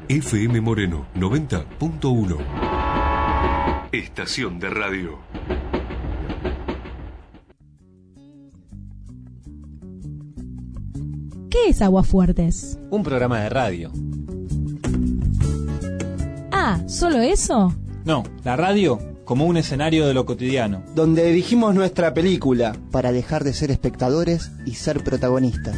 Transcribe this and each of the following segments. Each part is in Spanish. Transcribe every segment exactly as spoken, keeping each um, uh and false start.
F M Moreno noventa punto uno. Estación de radio. ¿Qué es Aguafuertes? Un programa de radio. Ah, ¿solo eso? No, la radio como un escenario de lo cotidiano. Donde dirigimos nuestra película. Para dejar de ser espectadores y ser protagonistas.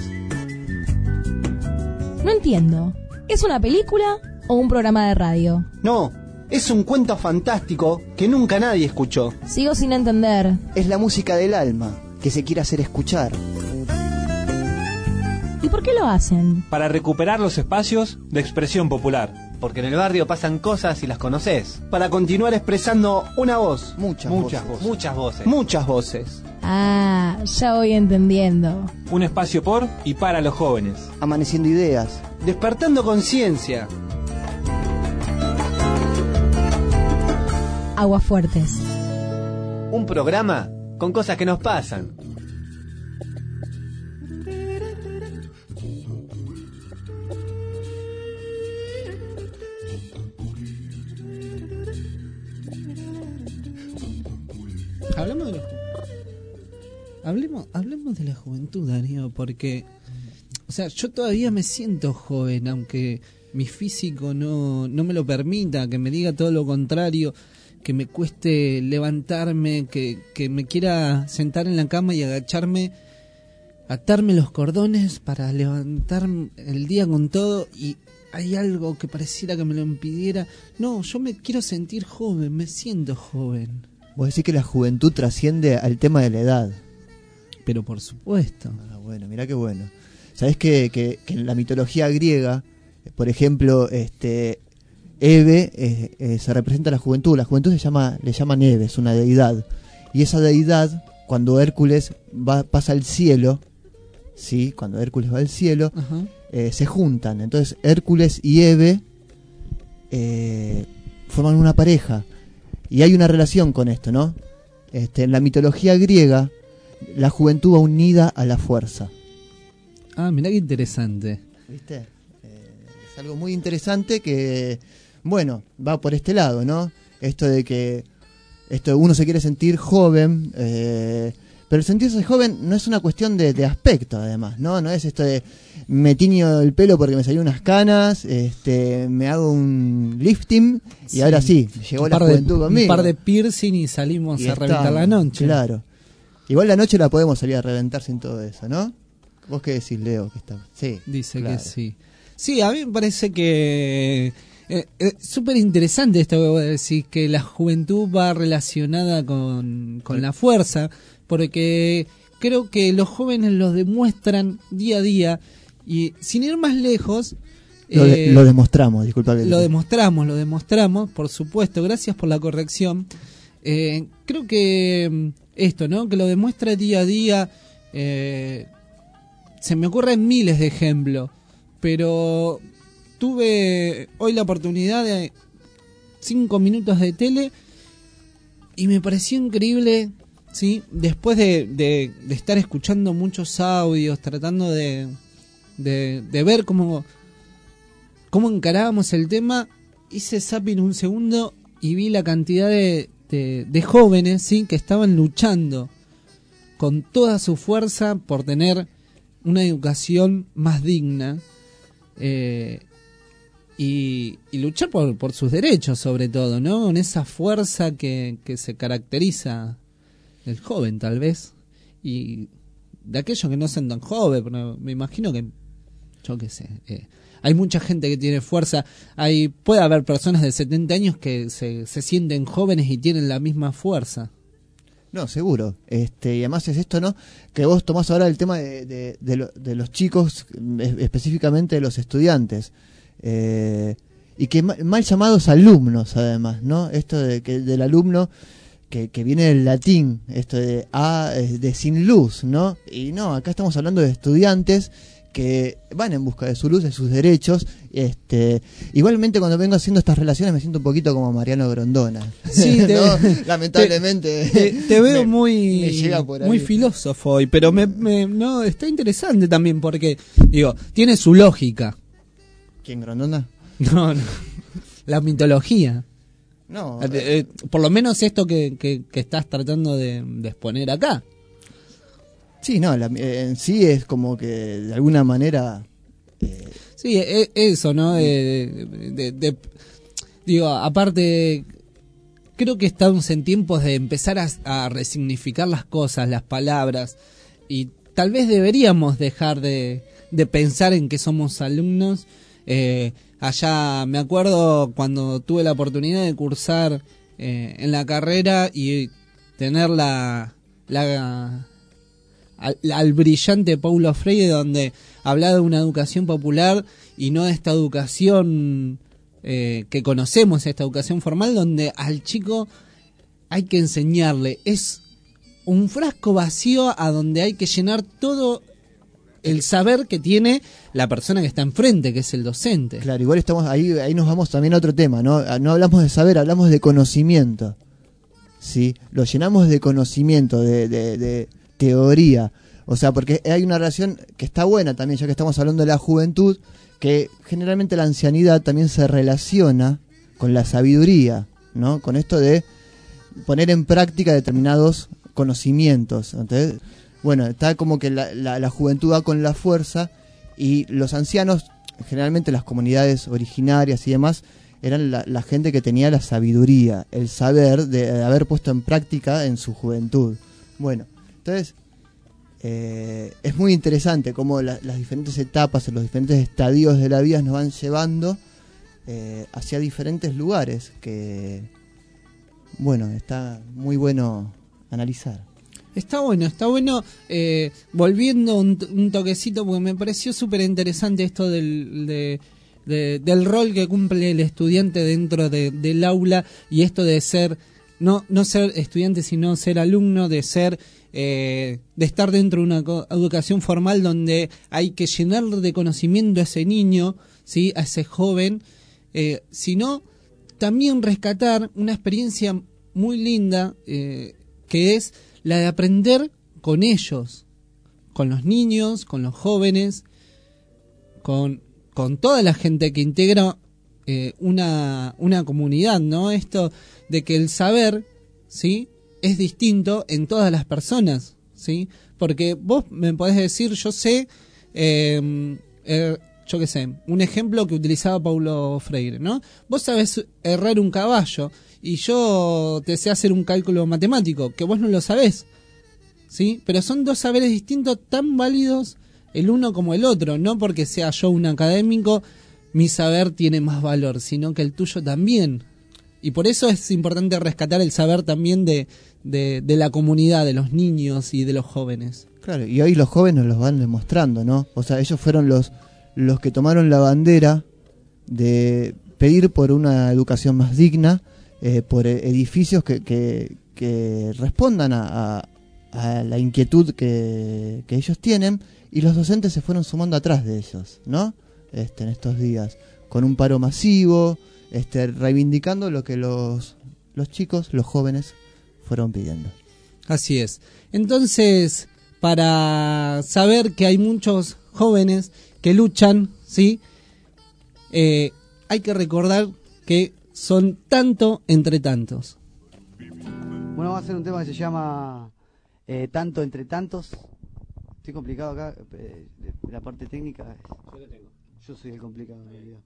No entiendo. ¿Es una película o un programa de radio? No, es un cuento fantástico que nunca nadie escuchó. Sigo sin entender. Es la música del alma, que se quiere hacer escuchar. ¿Y por qué lo hacen? Para recuperar los espacios de expresión popular. Porque en el barrio pasan cosas y las conoces. Para continuar expresando una voz. Muchas, muchas voces. voces. Muchas voces. Muchas voces. Ah, ya voy entendiendo. Un espacio por y para los jóvenes. Amaneciendo ideas. Despertando conciencia. Aguafuertes. Un programa con cosas que nos pasan. Hablamos de la ju- hablemos, hablemos de la juventud, Darío, porque, o sea, yo todavía me siento joven, aunque mi físico no, no me lo permita, que me diga todo lo contrario, que me cueste levantarme, que, que me quiera sentar en la cama y agacharme, atarme los cordones para levantar el día con todo, y hay algo que pareciera que me lo impidiera. No, yo me quiero sentir joven, me siento joven. Vos decís que la juventud trasciende al tema de la edad. Pero por supuesto. Ah, bueno, mirá qué bueno. ¿Sabés que, que, que en la mitología griega, por ejemplo, este Hebe eh, eh, se representa a la juventud? La juventud se llama, le llaman Hebe, es una deidad. Y esa deidad, cuando Hércules va, pasa al cielo, ¿sí? Cuando Hércules va al cielo, eh, se juntan. Entonces Hércules y Hebe eh, forman una pareja. Y hay una relación con esto, ¿no? Este, en la mitología griega, la juventud va unida a la fuerza. Ah, mirá qué interesante. ¿Viste? Eh, es algo muy interesante que, bueno, va por este lado, ¿no? Esto de que esto uno se quiere sentir joven, eh, pero el sentirse joven no es una cuestión de, de aspecto, además, ¿no? No es esto de me tiño el pelo porque me salió unas canas, este, me hago un lifting y Sí. ahora sí, llegó Un la par de- juventud conmigo. Un par de piercing y salimos Y a reventar estamos, la noche. Claro. Igual la noche la podemos salir a reventar sin todo eso, ¿no? ¿Vos qué decís, Leo? Que está... Sí, Dice claro. que sí. Sí, a mí me parece que es eh, súper interesante esto que vos decís, que la juventud va relacionada con, con la fuerza, porque creo que los jóvenes los demuestran día a día, y sin ir más lejos... Lo, de- eh, lo demostramos, disculpa. que- Lo demostramos, lo demostramos, por supuesto, gracias por la corrección. Eh, creo que mm, esto, ¿no? Que lo demuestra día a día, eh, se me ocurren miles de ejemplos, pero tuve hoy la oportunidad de cinco minutos de tele y me pareció increíble, ¿sí? Después de, de, de estar escuchando muchos audios, tratando de, de, de ver cómo... cómo encarábamos el tema, hice zapping un segundo y vi la cantidad de, de, de jóvenes, ¿sí? Que estaban luchando con toda su fuerza por tener una educación más digna, eh, y, y luchar por, por sus derechos, sobre todo, ¿no? Con esa fuerza que, que se caracteriza el joven, tal vez, y de aquellos que no son tan jóvenes, pero me imagino que, yo qué sé, eh, hay mucha gente que tiene fuerza. Hay, puede haber personas de setenta años que se, se sienten jóvenes y tienen la misma fuerza. No, seguro. Este, y además es esto, ¿no? Que vos tomás ahora el tema de, de, de, lo- de los chicos, es- específicamente de los estudiantes. Eh, y que ma- mal llamados alumnos, además, ¿no? Esto de que del alumno que, que viene del latín, esto de A, eh, de sin luz, ¿no? Y no, acá estamos hablando de estudiantes que van en busca de su luz, de sus derechos. Este, igualmente cuando vengo haciendo estas relaciones me siento un poquito como Mariano Grondona. Sí, te- ¿no? Lamentablemente. Te, te veo me- muy, me llega por ahí. muy filósofo hoy, pero me, me- no, está interesante también porque, digo, tiene su lógica. ¿Quién, Grondona? No, no. La mitología. No, Eh, eh, por lo menos esto que, que, que estás tratando de, de exponer acá. sí, no, la- eh, en sí es como que de alguna manera... eh, Sí, e- eso, ¿no? De, de- de- digo, aparte, creo que estamos en tiempos de empezar a, a resignificar las cosas, las palabras, y tal vez deberíamos dejar de, de pensar en que somos alumnos. Eh, allá me acuerdo cuando tuve la oportunidad de cursar eh, en la carrera y tener la... la Al, al brillante Paulo Freire, donde hablaba de una educación popular y no de esta educación eh, que conocemos, esta educación formal, donde al chico hay que enseñarle. Es un frasco vacío a donde hay que llenar todo el saber que tiene la persona que está enfrente, que es el docente. Claro, igual estamos ahí, ahí nos vamos también a otro tema, ¿no? No hablamos de saber, hablamos de conocimiento. ¿Sí? Lo llenamos de conocimiento, de, de, de teoría. O sea, porque hay una relación que está buena también, ya que estamos hablando de la juventud, que generalmente la ancianidad también se relaciona con la sabiduría, ¿no? Con esto de poner en práctica determinados conocimientos. Entonces, bueno, está como que la, la, la juventud va con la fuerza y los ancianos, generalmente las comunidades originarias y demás, eran la, la gente que tenía la sabiduría, el saber de, de haber puesto en práctica en su juventud. Bueno, entonces eh, es muy interesante cómo la, las diferentes etapas, los diferentes estadios de la vida nos van llevando eh, hacia diferentes lugares que, bueno, está muy bueno analizar. Está bueno, está bueno, eh, volviendo un, un toquecito, porque me pareció súper interesante esto del, de, de, del rol que cumple el estudiante dentro de, del aula, y esto de ser, no, no ser estudiante, sino ser alumno, de ser, eh, de estar dentro de una co- educación formal donde hay que llenar de conocimiento a ese niño, ¿sí? A ese joven, eh, sino también rescatar una experiencia muy linda, eh, que es la de aprender con ellos, con los niños, con los jóvenes, con, con toda la gente que integra eh, una, una comunidad, ¿no? Esto de que el saber, ¿sí?, es distinto en todas las personas, ¿sí? Porque vos me podés decir, yo sé, eh, eh, yo qué sé, un ejemplo que utilizaba Paulo Freire, ¿no? Vos sabés errar un caballo y yo te sé hacer un cálculo matemático, que vos no lo sabés, ¿sí? Pero son dos saberes distintos tan válidos el uno como el otro, no porque sea yo un académico, mi saber tiene más valor, sino que el tuyo también. Y por eso es importante rescatar el saber también de, de, de la comunidad, de los niños y de los jóvenes. Claro, y hoy los jóvenes los van demostrando, ¿no? O sea, ellos fueron los, los que tomaron la bandera de pedir por una educación más digna, eh, por edificios que, que, que respondan a, a, a la inquietud que, que ellos tienen, y los docentes se fueron sumando atrás de ellos, ¿no? Este, en estos días, con un paro masivo, este, reivindicando lo que los, los chicos, los jóvenes, fueron pidiendo. Así es. Entonces, para saber que hay muchos jóvenes que luchan, ¿sí? Eh, hay que recordar que son tanto entre tantos. Bueno, vamos a hacer un tema que se llama eh, Tanto entre tantos. Estoy complicado acá, eh, de la parte técnica. Yo lo tengo. Yo soy el complicado en realidad.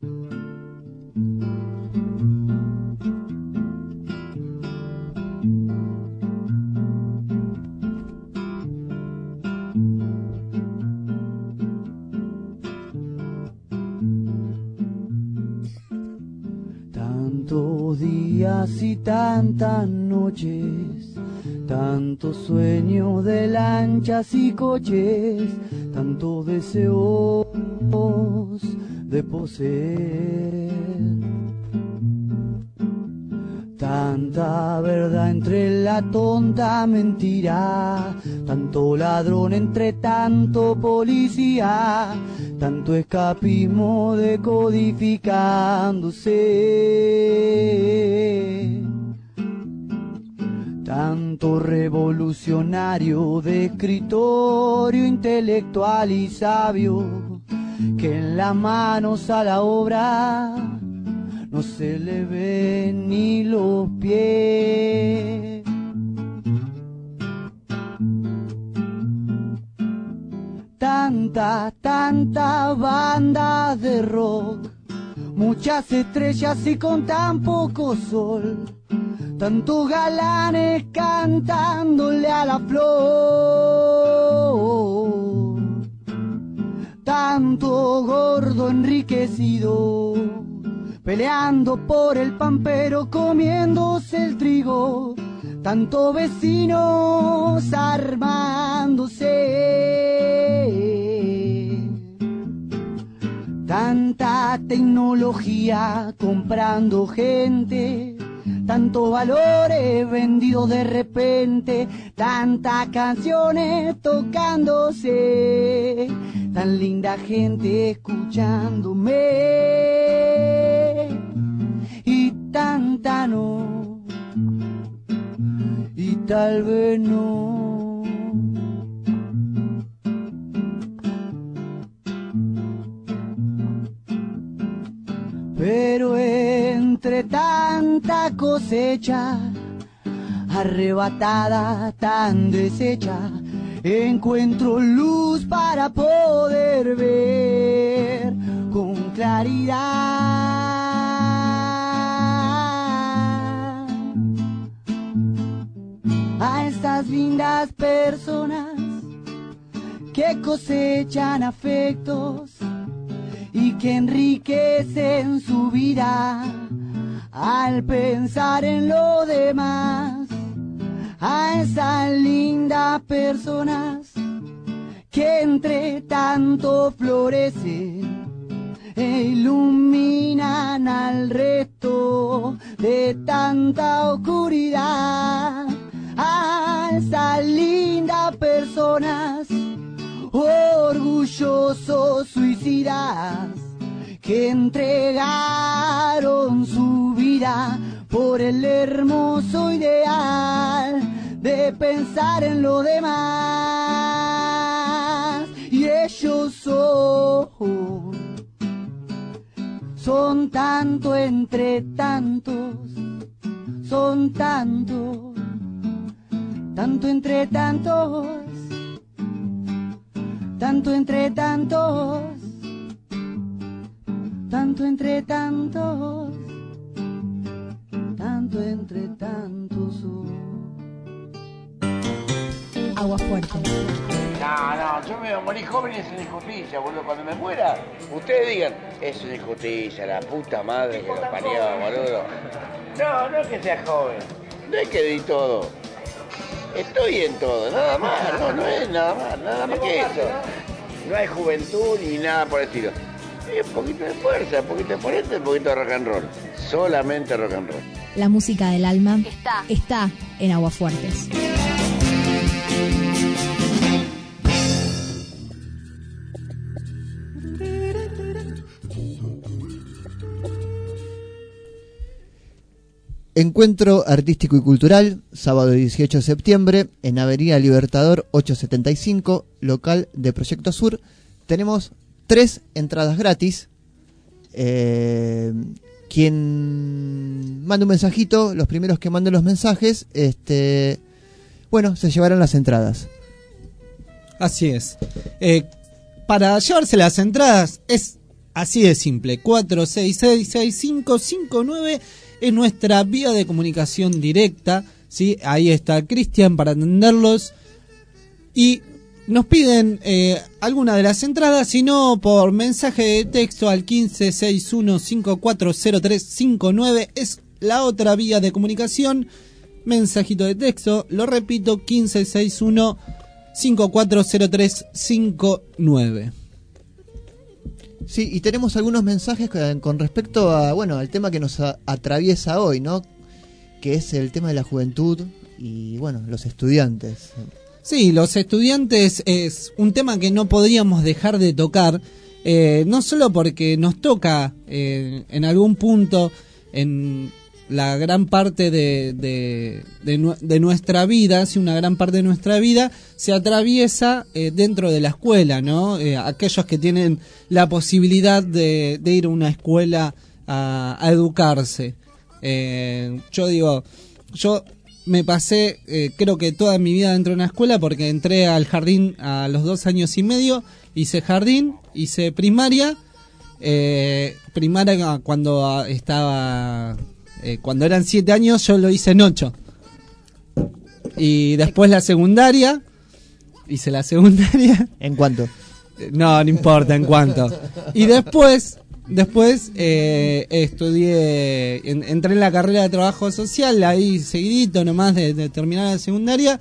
Tantos días y tantas noches, tantos sueños de lanchas y coches, tantos deseos de poseer, tanta verdad entre la tonta mentira, tanto ladrón entre tanto policía, tanto escapismo decodificándose, tanto revolucionario de escritorio intelectual y sabio, que en las manos a la obra no se le ven ni los pies. Tantas, tantas bandas de rock, muchas estrellas y con tan poco sol, tantos galanes cantándole a la flor, tanto gordo enriquecido, peleando por el pan pero comiéndose el trigo, tantos vecinos armándose. Tanta tecnología comprando gente, tantos valores vendidos de repente, tantas canciones tocándose, tan linda gente escuchándome y tanta no, y tal vez no. Pero entre tanta cosecha, arrebatada, tan deshecha, encuentro luz para poder ver con claridad a estas lindas personas que cosechan afectos y que enriquecen su vida al pensar en lo demás, a esas lindas personas que entre tanto florecen e iluminan al resto de tanta oscuridad, a esas lindas personas orgullosos suicidas que entregaron su vida por el hermoso ideal de pensar en lo demás. Y ellos son, son tanto entre tantos, son tanto, tanto entre tantos, tanto entre tantos, tanto entre tantos, tanto entre tantos. Agua fuerte. No, no, yo me voy a morir joven y es una injusticia, boludo. Cuando me muera, ustedes digan, es una injusticia, la puta madre que lo parió, boludo. No, no es que sea joven, no es que di todo. Estoy en todo, nada más, no, no es nada más, nada más que eso. No hay juventud ni nada por el estilo. Es un poquito de fuerza, un poquito de fuerza, un poquito de rock and roll. Solamente rock and roll. La música del alma está, está en Aguafuertes. Encuentro artístico y cultural, sábado dieciocho de septiembre, en Avenida Libertador ochocientos setenta y cinco, local de Proyecto Sur. Tenemos tres entradas gratis. Eh, quien mande un mensajito, los primeros que manden los mensajes, este, bueno, se llevarán las entradas. Así es. Eh, para llevarse las entradas es así de simple. cuatro seis seis, seis cinco cinco nueve es nuestra vía de comunicación directa, ¿sí? Ahí está Cristian para atenderlos. Y nos piden eh, alguna de las entradas, si no por mensaje de texto al quince sesenta y uno cincuenta y cuatro cero tres cincuenta y nueve, es la otra vía de comunicación. Mensajito de texto, lo repito, quince sesenta y uno cincuenta y cuatro cero tres cincuenta y nueve. Sí, y tenemos algunos mensajes con respecto a, bueno, al tema que nos a, atraviesa hoy, ¿no? Que es el tema de la juventud y, bueno, los estudiantes. Sí, los estudiantes es un tema que no podríamos dejar de tocar, eh, no solo porque nos toca eh, en algún punto en la gran parte de, de, de, nu- de nuestra vida, si una gran parte de nuestra vida se atraviesa eh, dentro de la escuela, ¿no? Eh, aquellos que tienen la posibilidad de, de ir a una escuela a, a educarse. Eh, yo digo, yo me pasé, eh, creo que toda mi vida dentro de una escuela, porque entré al jardín a los dos años y medio, hice jardín, hice primaria, eh, primaria cuando estaba, eh, cuando eran siete años yo lo hice en ocho, y después la secundaria, hice la secundaria. ¿En cuánto? No, no importa en cuánto. Y después, después eh, estudié, en, entré en la carrera de trabajo social, ahí seguidito nomás de, de terminar la secundaria,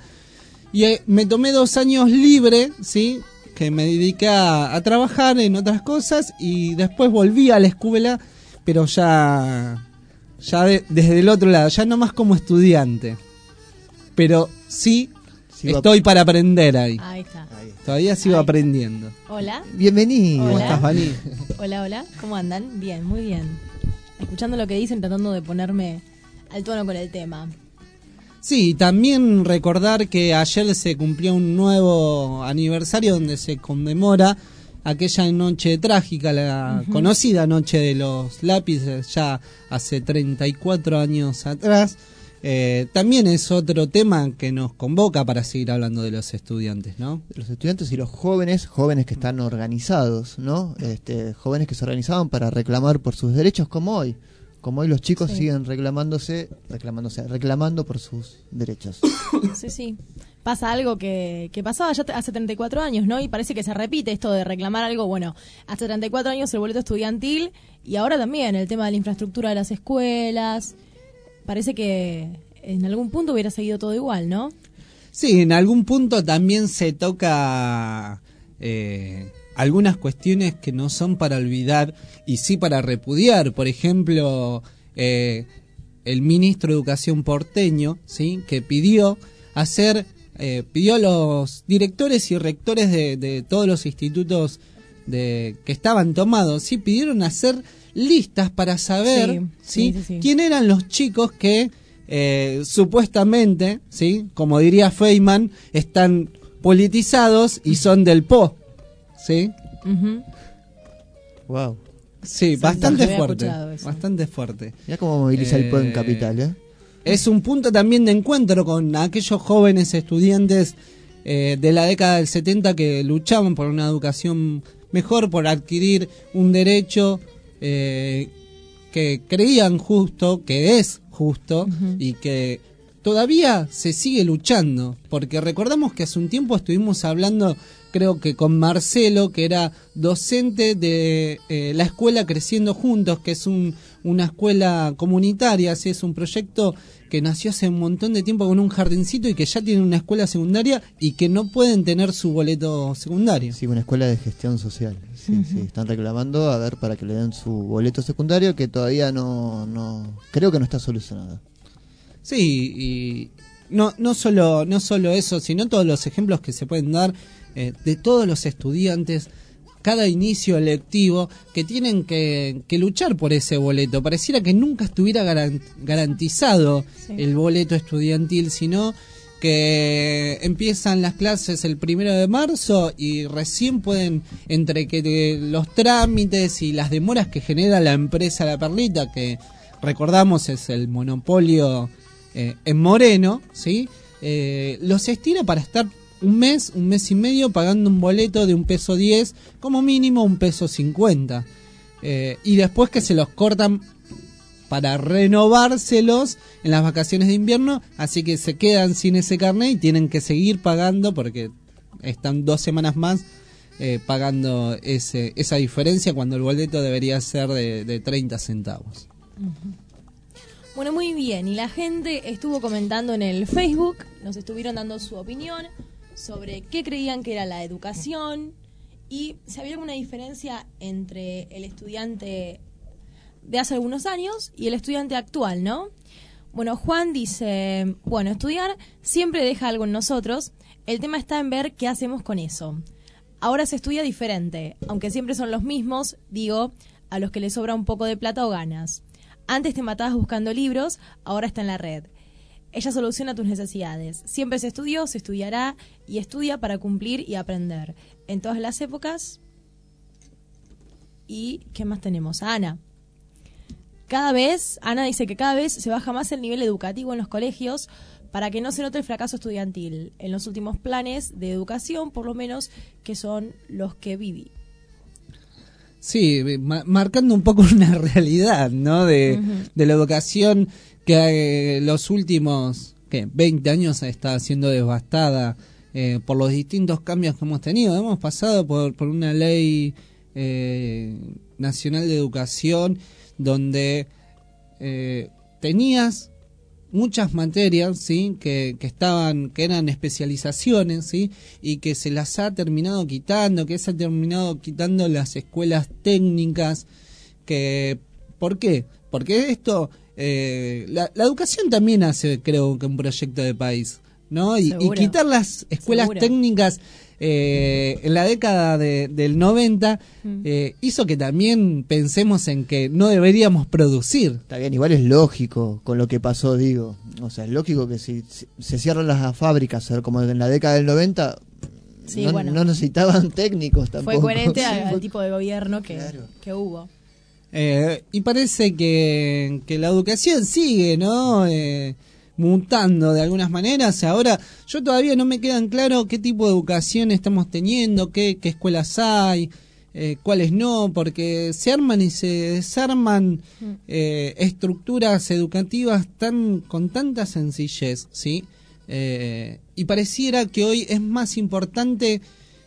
y eh, me tomé dos años libre, ¿sí? Que me dediqué a, a trabajar en otras cosas, y después volví a la escuela, pero ya, ya de, desde el otro lado, ya no más como estudiante, pero sí, Sigo estoy ap- para aprender ahí. Ahí está. Todavía sigo Ahí. aprendiendo. Hola. Bienvenido. ¿Cómo Hola. estás, Vani? Hola, hola. ¿Cómo andan? Bien, muy bien. Escuchando lo que dicen, tratando de ponerme al tono con el tema. Sí, también recordar que ayer se cumplió un nuevo aniversario donde se conmemora aquella noche trágica, la Ujú. conocida noche de los lápices, ya hace treinta y cuatro años atrás. Eh, también es otro tema que nos convoca para seguir hablando de los estudiantes, ¿no? Los estudiantes y los jóvenes, jóvenes que están organizados, ¿no? Este, jóvenes que se organizaban para reclamar por sus derechos, como hoy. Como hoy los chicos Sí. siguen reclamándose, reclamándose, reclamando por sus derechos. Sí, sí. Pasa algo que, que pasaba ya te- hace treinta y cuatro años, ¿no? Y parece que se repite esto de reclamar algo. Bueno, hace treinta y cuatro años el boleto estudiantil, y ahora también el tema de la infraestructura de las escuelas. Parece que en algún punto hubiera seguido todo igual, ¿no? Sí, en algún punto también se toca eh, algunas cuestiones que no son para olvidar y sí para repudiar. Por ejemplo, eh, el ministro de Educación porteño, ¿sí? Que pidió hacer, eh, pidió a los directores y rectores de, de todos los institutos de, que estaban tomados, ¿sí? Pidieron hacer listas para saber, Sí, ¿sí? sí, sí, sí. quién eran los chicos que eh, supuestamente, ¿sí? Como diría Feynman, están politizados y son del P O, ¿sí? Ujú. Wow. Sí, Sí, bastante sí, había fuerte, escuchado eso. bastante fuerte. Mira cómo moviliza el P O en Eh, Capital, ¿eh? Es un punto también de encuentro con aquellos jóvenes estudiantes eh, de la década del setenta que luchaban por una educación mejor, por adquirir un derecho eh, que creían justo, que es justo, Ujú. y que todavía se sigue luchando, porque recordamos que hace un tiempo estuvimos hablando, creo que con Marcelo, que era docente de eh, la escuela Creciendo Juntos, que es un, una escuela comunitaria, ¿sí? Es un proyecto que nació hace un montón de tiempo con un jardincito y que ya tiene una escuela secundaria y que no pueden tener su boleto secundario. Sí, una escuela de gestión social. Sí, sí, están reclamando a ver para que le den su boleto secundario, que todavía no, no creo que no está solucionado. Sí, y no no solo no solo eso, sino todos los ejemplos que se pueden dar eh, de todos los estudiantes, cada inicio lectivo, que tienen que, que luchar por ese boleto. Pareciera que nunca estuviera garan- garantizado Sí. el boleto estudiantil, sino que empiezan las clases el primero de marzo y recién pueden, entre que de- los trámites y las demoras que genera la empresa La Perlita, que recordamos es el monopolio eh, en Moreno, ¿sí? Eh, los estira para estar un mes, un mes y medio pagando un boleto de un peso diez, como mínimo un peso cincuenta. Eh, y después que se los cortan para renovárselos en las vacaciones de invierno, así que se quedan sin ese carnet y tienen que seguir pagando porque están dos semanas más eh, pagando ese, esa diferencia cuando el boleto debería ser de, de treinta centavos. Bueno, muy bien. Y la gente estuvo comentando en el Facebook, nos estuvieron dando su opinión sobre qué creían que era la educación y si había alguna diferencia entre el estudiante de hace algunos años y el estudiante actual, ¿no? Bueno, Juan dice, bueno, estudiar siempre deja algo en nosotros, el tema está en ver qué hacemos con eso. Ahora se estudia diferente, aunque siempre son los mismos, digo, a los que les sobra un poco de plata o ganas. Antes te matabas buscando libros, ahora está en la red. Ella soluciona tus necesidades. Siempre se estudió, se estudiará y estudia para cumplir y aprender. En todas las épocas. ¿Y qué más tenemos? Ana. Cada vez, Ana dice que cada vez se baja más el nivel educativo en los colegios para que no se note el fracaso estudiantil. En los últimos planes de educación, por lo menos, que son los que viví. Sí, ma- marcando un poco una realidad, ¿no? De, uh-huh. de la educación que eh, los últimos ¿qué? veinte años está siendo devastada eh, por los distintos cambios que hemos tenido. Hemos pasado por, por una ley eh, nacional de educación donde eh, tenías muchas materias, sí, que, que estaban, que eran especializaciones, sí, y que se las ha terminado quitando, que se ha terminado quitando las escuelas técnicas, que, ¿por qué? Porque esto, eh, la, la educación también hace, creo que un proyecto de país, ¿no? Y, y quitar las escuelas Seguro. técnicas eh, en la década de, del noventa mm. eh, hizo que también pensemos en que no deberíamos producir. Está bien, igual es lógico con lo que pasó, digo. O sea, es lógico que si, si se cierran las fábricas como en la década del noventa, sí, no, bueno. no necesitaban técnicos tampoco. Fue coherente sí, al, fue... al tipo de gobierno que, claro. que hubo. Eh, y parece que, que la educación sigue, ¿no? Eh, mutando de algunas maneras. Ahora, yo todavía no me quedan claro qué tipo de educación estamos teniendo, qué, qué escuelas hay, eh, cuáles no, porque se arman y se desarman eh, estructuras educativas tan con tanta sencillez, ¿sí? Eh, y pareciera que hoy es más importante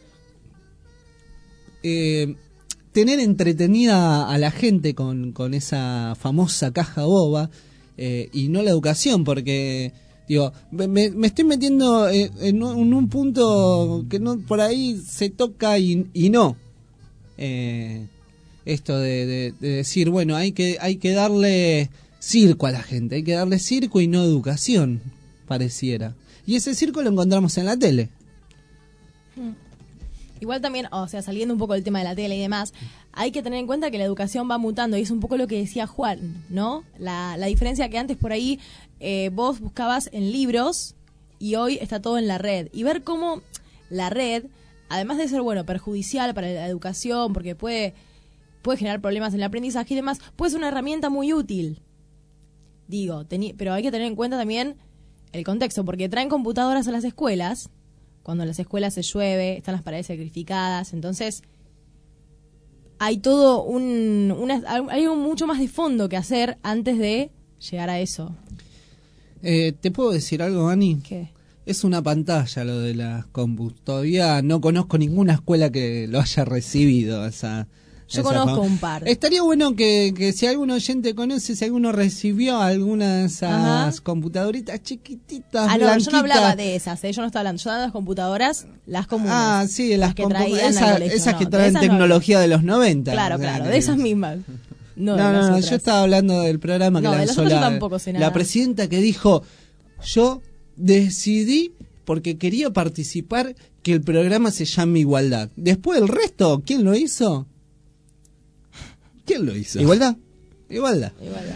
eh, tener entretenida a la gente con, con esa famosa caja boba, Eh, y no la educación, porque digo, me, me estoy metiendo en, en, un, en un punto que no por ahí se toca y, y no eh, esto de, de, de decir, bueno, hay que hay que darle circo a la gente, hay que darle circo y no educación, pareciera, y ese circo lo encontramos en la tele. hmm. Igual también, o sea, saliendo un poco del tema de la tele y demás, hay que tener en cuenta que la educación va mutando, y es un poco lo que decía Juan, ¿no? La, la diferencia que antes por ahí eh, vos buscabas en libros y hoy está todo en la red. Y ver cómo la red, además de ser, bueno, perjudicial para la educación, porque puede, puede generar problemas en el aprendizaje y demás, puede ser una herramienta muy útil. Digo, teni- pero hay que tener en cuenta también el contexto, porque traen computadoras a las escuelas. Cuando en las escuelas se llueve, están las paredes sacrificadas, entonces hay todo un una, algo mucho más de fondo que hacer antes de llegar a eso. Eh, ¿Te puedo decir algo, Ani? ¿Qué? Es una pantalla lo de las compus. Todavía no conozco ninguna escuela que lo haya recibido. Esa, Yo esa conozco fama. un par. Estaría bueno que, que si algún oyente conoce, si alguno recibió alguna de esas Ajá. computadoritas chiquititas, Ah, no, blanquitas. yo no hablaba de esas, ¿eh? Yo no estaba hablando. Yo hablaba de las computadoras, las comunes. Ah, sí, las, las que compu- traían esa, al colegio, esas no, que de traen esas tecnología no. de los noventa. Claro, o sea, claro, que- de esas mismas. No, No, de no, las no, otras. yo estaba hablando del programa que No, de las lanzó otras yo la, tampoco sé la nada. presidenta, que dijo, yo decidí porque quería participar que el programa se llame Igualdad. Después el resto, ¿quién lo hizo? ¿Quién lo hizo? ¿Igualdad? Igualdad. Igualdad.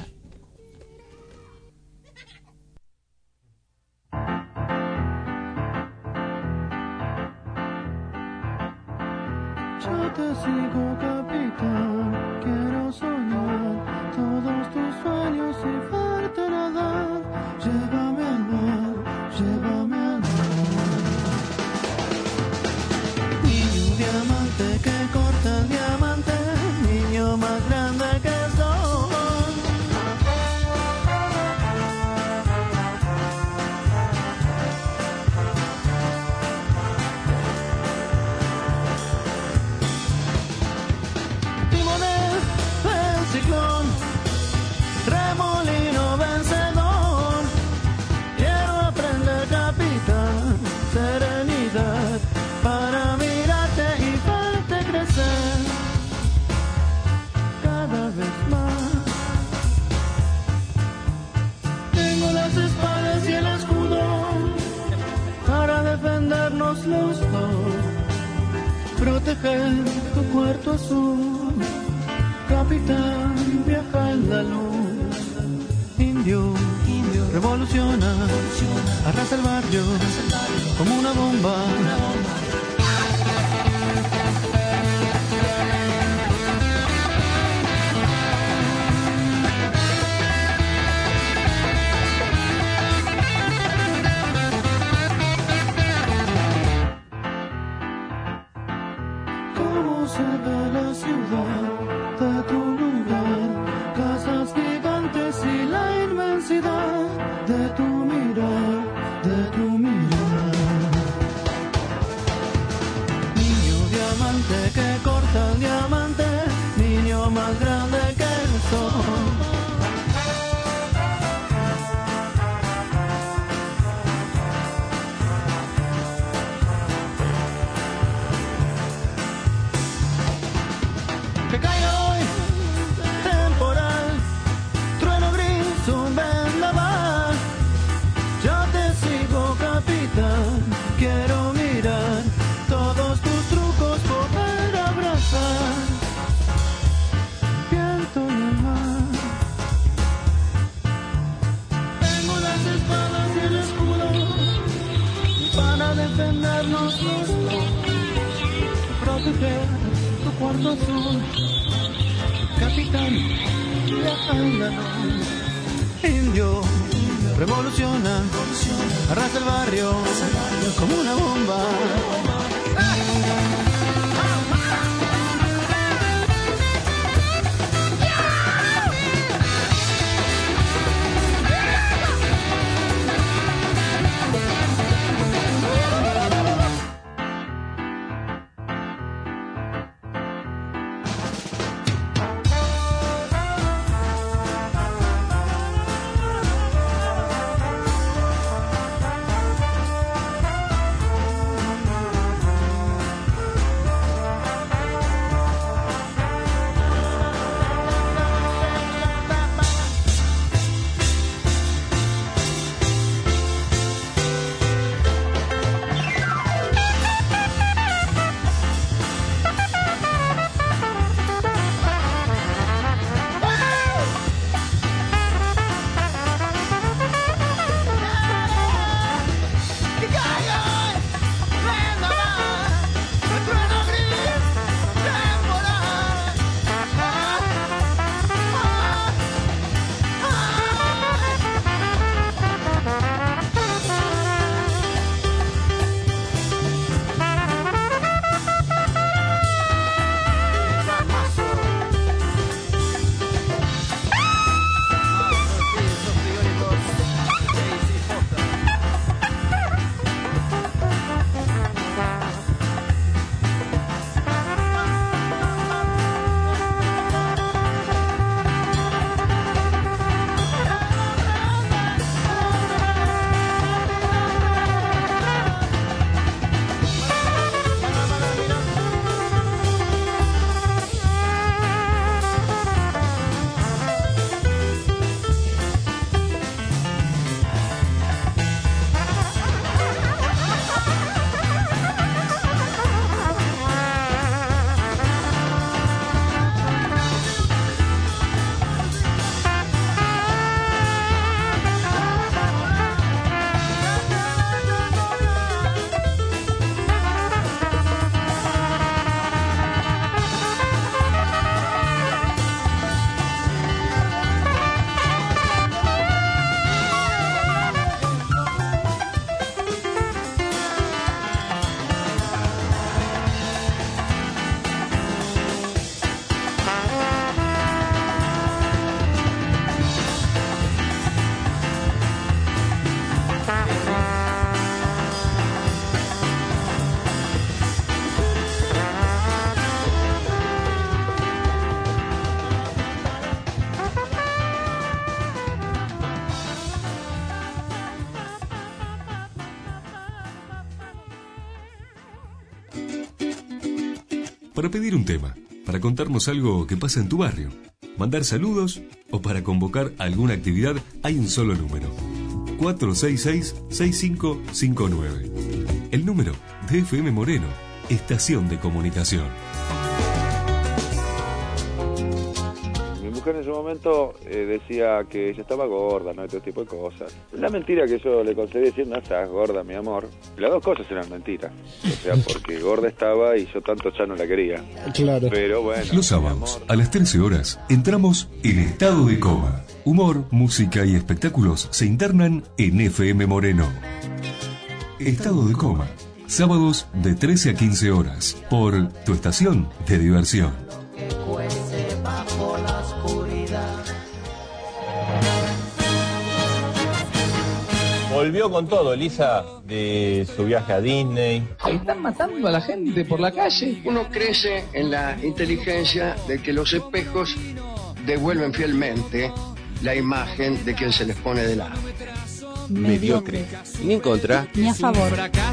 Yo te sigo, capitán, quiero soñar todos tus sueños y verte nadar. Llévame al mar, llévame al mar. Niño diamante que corta el diamante, niño más grande que el sol. Timonel del ciclón, remolino vencedor. Quiero aprender, capitán, serenidad para mirarte y verte crecer cada vez más. Tengo las espadas y el escudo para defendernos los dos, proteger tu puerto azul. Capitán, viaja en la luz. revoluciona, arrasa el barrio como una bomba. ¿Cómo se ve la ciudad de tu lugar? Casas gigantes y la inmensidad de tu mirar, de tu mirar. Niño diamante que corta el diamante, niño más grande que el sol. Que caiga hoy temporal, trueno gris, un vendaval. Yo te sigo, capitán, quiero mirar todos tus trucos, poder abrazar viento y el mar. Tengo las espadas y el escudo para defendernos los dos, proteger tu cuarto azul. Capitán, viajándonos. Indio, revoluciona, arrasa el barrio como una bomba. Para pedir un tema, para contarnos algo que pasa en tu barrio, mandar saludos o para convocar alguna actividad, hay un solo número: cuatro seis seis, seis cinco cinco nueve. El número de F M Moreno, estación de comunicación. Mi mujer en ese momento momento eh, decía que ella estaba gorda, ¿no? Y todo tipo de cosas. La mentira que yo le conseguí decir, no estás gorda, mi amor. Las dos cosas eran mentiras. O sea, porque gorda estaba y yo tanto ya no la quería. Claro. Pero bueno. Los sábados, a las trece horas, entramos en estado de coma. Humor, música y espectáculos se internan en F M Moreno. Estado de coma. Sábados de trece a quince horas, por tu estación de diversión. Bajo la oscuridad. Volvió con todo, Elisa, de su viaje a Disney. Están matando a la gente por la calle. Uno crece en la inteligencia de que los espejos devuelven fielmente la imagen de quien se les pone de lado. Mediocre. Ni en contra. Ni a favor.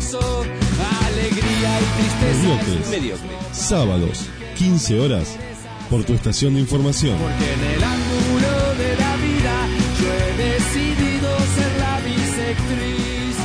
Mediocres. Mediocre. Sábados, quince horas, por tu estación de información. Porque en el ángulo de la vida yo he decidido ser la bisectriz.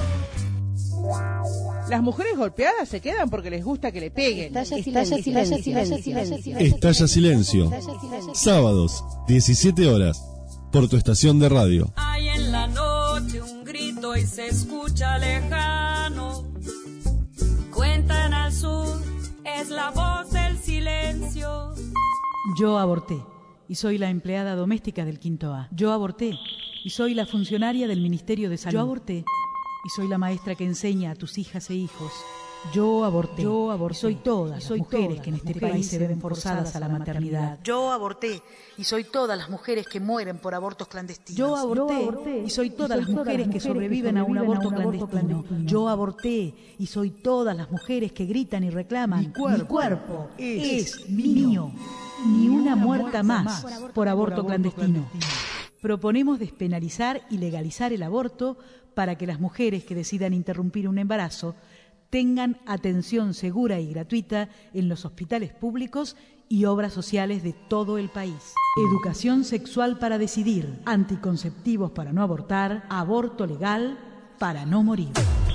Las mujeres golpeadas se quedan porque les gusta que le peguen. Estalla silencio, estalla silencio, Estalla silencio. Sábados, diecisiete horas, por tu estación de radio. Hay en la noche un grito y se escucha lejano. Cuentan al sur, es la voz del silencio. Yo aborté y soy la empleada doméstica del Quinto A. Yo aborté y soy la funcionaria del Ministerio de Salud. Yo aborté y soy la maestra que enseña a tus hijas e hijos. Yo aborté. Yo aborté. Y soy todas las mujeres que en este país se ven forzadas a la maternidad. Yo aborté y soy todas las mujeres que mueren por abortos clandestinos. Yo aborté y soy todas las mujeres que sobreviven a un aborto clandestino. Yo aborté y soy todas las mujeres que gritan y reclaman. Mi cuerpo, mi cuerpo es, es mío. Ni una muerta más por aborto clandestino. Proponemos despenalizar y legalizar el aborto para que las mujeres que decidan interrumpir un embarazo tengan atención segura y gratuita en los hospitales públicos y obras sociales de todo el país. Educación sexual para decidir, anticonceptivos para no abortar, aborto legal para no morir.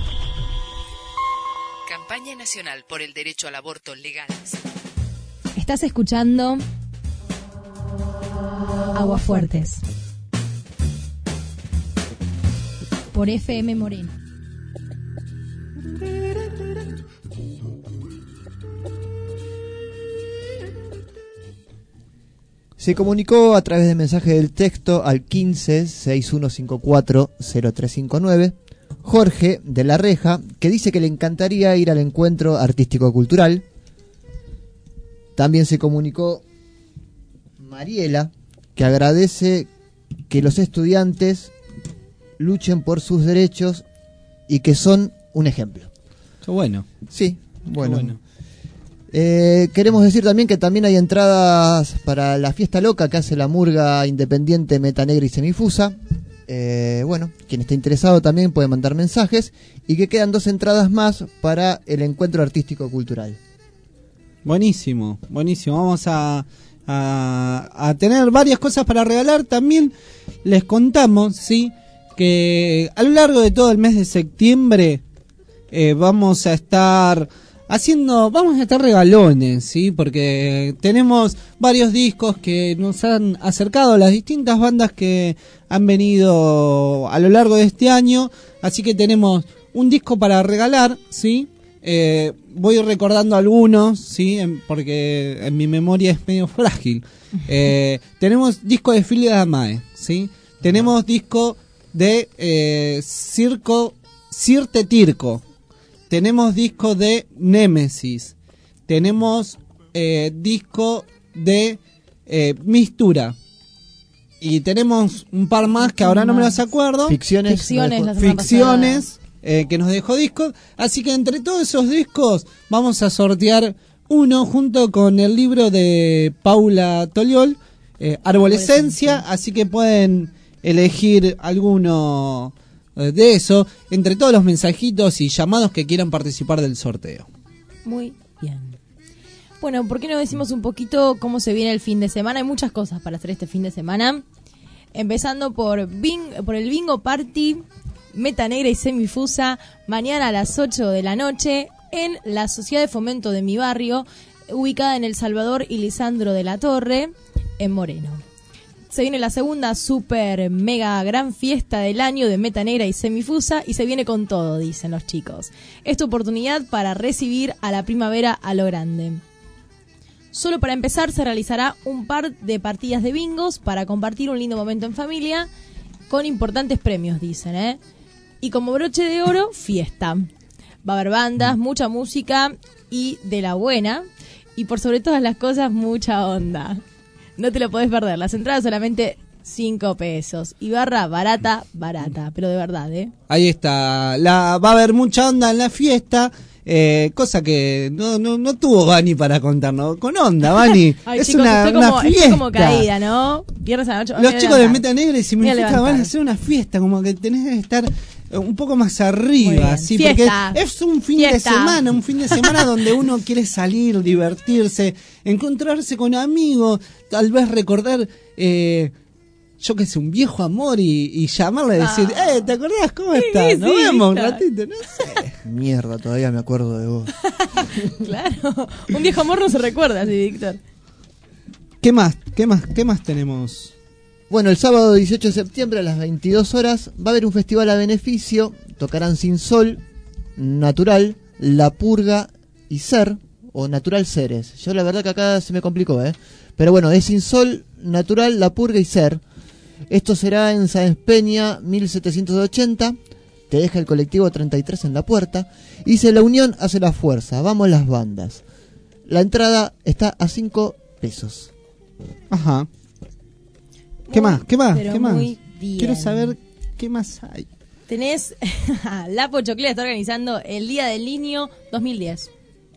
Campaña Nacional por el Derecho al Aborto Legal. Estás escuchando Aguafuertes por F M Moreno. Se comunicó a través de mensaje del texto al quince, sesenta y uno cincuenta y cuatro, cero tres cincuenta y nueve Jorge de La Reja, que dice que le encantaría ir al encuentro artístico-cultural. También se comunicó Mariela, que agradece que los estudiantes luchen por sus derechos y que son un ejemplo. Qué bueno. Sí, bueno. Qué bueno. Eh, queremos decir también que también hay entradas para la fiesta loca que hace la murga independiente Meta Negra y Semifusa. Eh, bueno, quien esté interesado también puede mandar mensajes y que quedan dos entradas más para el encuentro artístico-cultural. Buenísimo, buenísimo. Vamos a, a, a tener varias cosas para regalar. También les contamos, sí, que a lo largo de todo el mes de septiembre eh, vamos a estar haciendo, vamos a estar regalones, sí, porque tenemos varios discos que nos han acercado a las distintas bandas que han venido a lo largo de este año, así que tenemos un disco para regalar, sí. Eh, voy recordando algunos, sí, en, porque en mi memoria es medio frágil. Eh, tenemos disco de Filia Damae, sí. Tenemos disco de eh, Circo Cirte Tirco. Tenemos disco de Némesis. Tenemos eh, disco de eh, Mistura. Y tenemos un par más que ahora no me los acuerdo. Ficciones. Ficciones, Ficciones eh, que nos dejó discos. Así que entre todos esos discos vamos a sortear uno junto con el libro de Paula Toliol, eh, Arbolescencia. Así que pueden elegir alguno de eso entre todos los mensajitos y llamados que quieran participar del sorteo. Muy bien. Bueno, ¿por qué no decimos un poquito cómo se viene el fin de semana? Hay muchas cosas para hacer este fin de semana. Empezando por, bing, por el Bingo Party Meta Negra y Semifusa, mañana a las ocho de la noche en la Sociedad de Fomento de mi barrio, ubicada en El Salvador y Lisandro de la Torre, en Moreno. se viene la segunda super mega gran fiesta del año de Meta Negra y Semifusa y se viene con todo, dicen los chicos. Es tu oportunidad para recibir a la primavera a lo grande. Solo para empezar se realizará un par de partidas de bingos para compartir un lindo momento en familia con importantes premios, dicen, ¿eh? Y como broche de oro, fiesta. Va a haber bandas, mucha música y de la buena. Y por sobre todas las cosas, mucha onda. No te lo podés perder. Las entradas solamente cinco pesos. Y barra barata, barata. Pero de verdad, ¿eh? Ahí está. La, va a haber mucha onda en la fiesta. Eh, cosa que no, no, no tuvo Vani para contarnos. Con onda, Vani. Ay, es chicos, una, estoy una como, fiesta. estoy como caída, ¿no? Viernes a la noche. Los chicos de Meta Negra y Semifusa van a hacer una fiesta. Como que tenés que estar un poco más arriba, ¿sí? Fiesta. Porque es un fin Fiesta. de semana, un fin de semana donde uno quiere salir, divertirse, encontrarse con amigos, tal vez recordar, eh, yo qué sé, un viejo amor y, y llamarle y decir, Ah. eh, ¿te acordás? ¿Cómo Sí, estás? sí, Nos vemos un claro. ratito, no sé. Mierda, todavía me acuerdo de vos. Claro. Un viejo amor no se recuerda, sí, Víctor. ¿Qué más? ¿Qué más? ¿Qué más tenemos? Bueno, el sábado dieciocho de septiembre a las veintidós horas va a haber un festival a beneficio. Tocarán Sin Sol, Natural, La Purga y Ser, o Natural Seres. Yo la verdad que acá se me complicó, ¿eh? Pero bueno, es Sin Sol, Natural, La Purga y Ser. Esto será en Sáenz Peña, mil setecientos ochenta. Te deja el colectivo treinta y tres en la puerta. Y dice, la unión hace la fuerza, vamos las bandas. La entrada está a cinco pesos. Ajá. ¿Qué Muy, más? ¿Qué más? pero ¿Qué más? muy bien. Quiero saber qué más hay. Tenés, la Pochoclera está organizando el Día del Niño dos mil diez.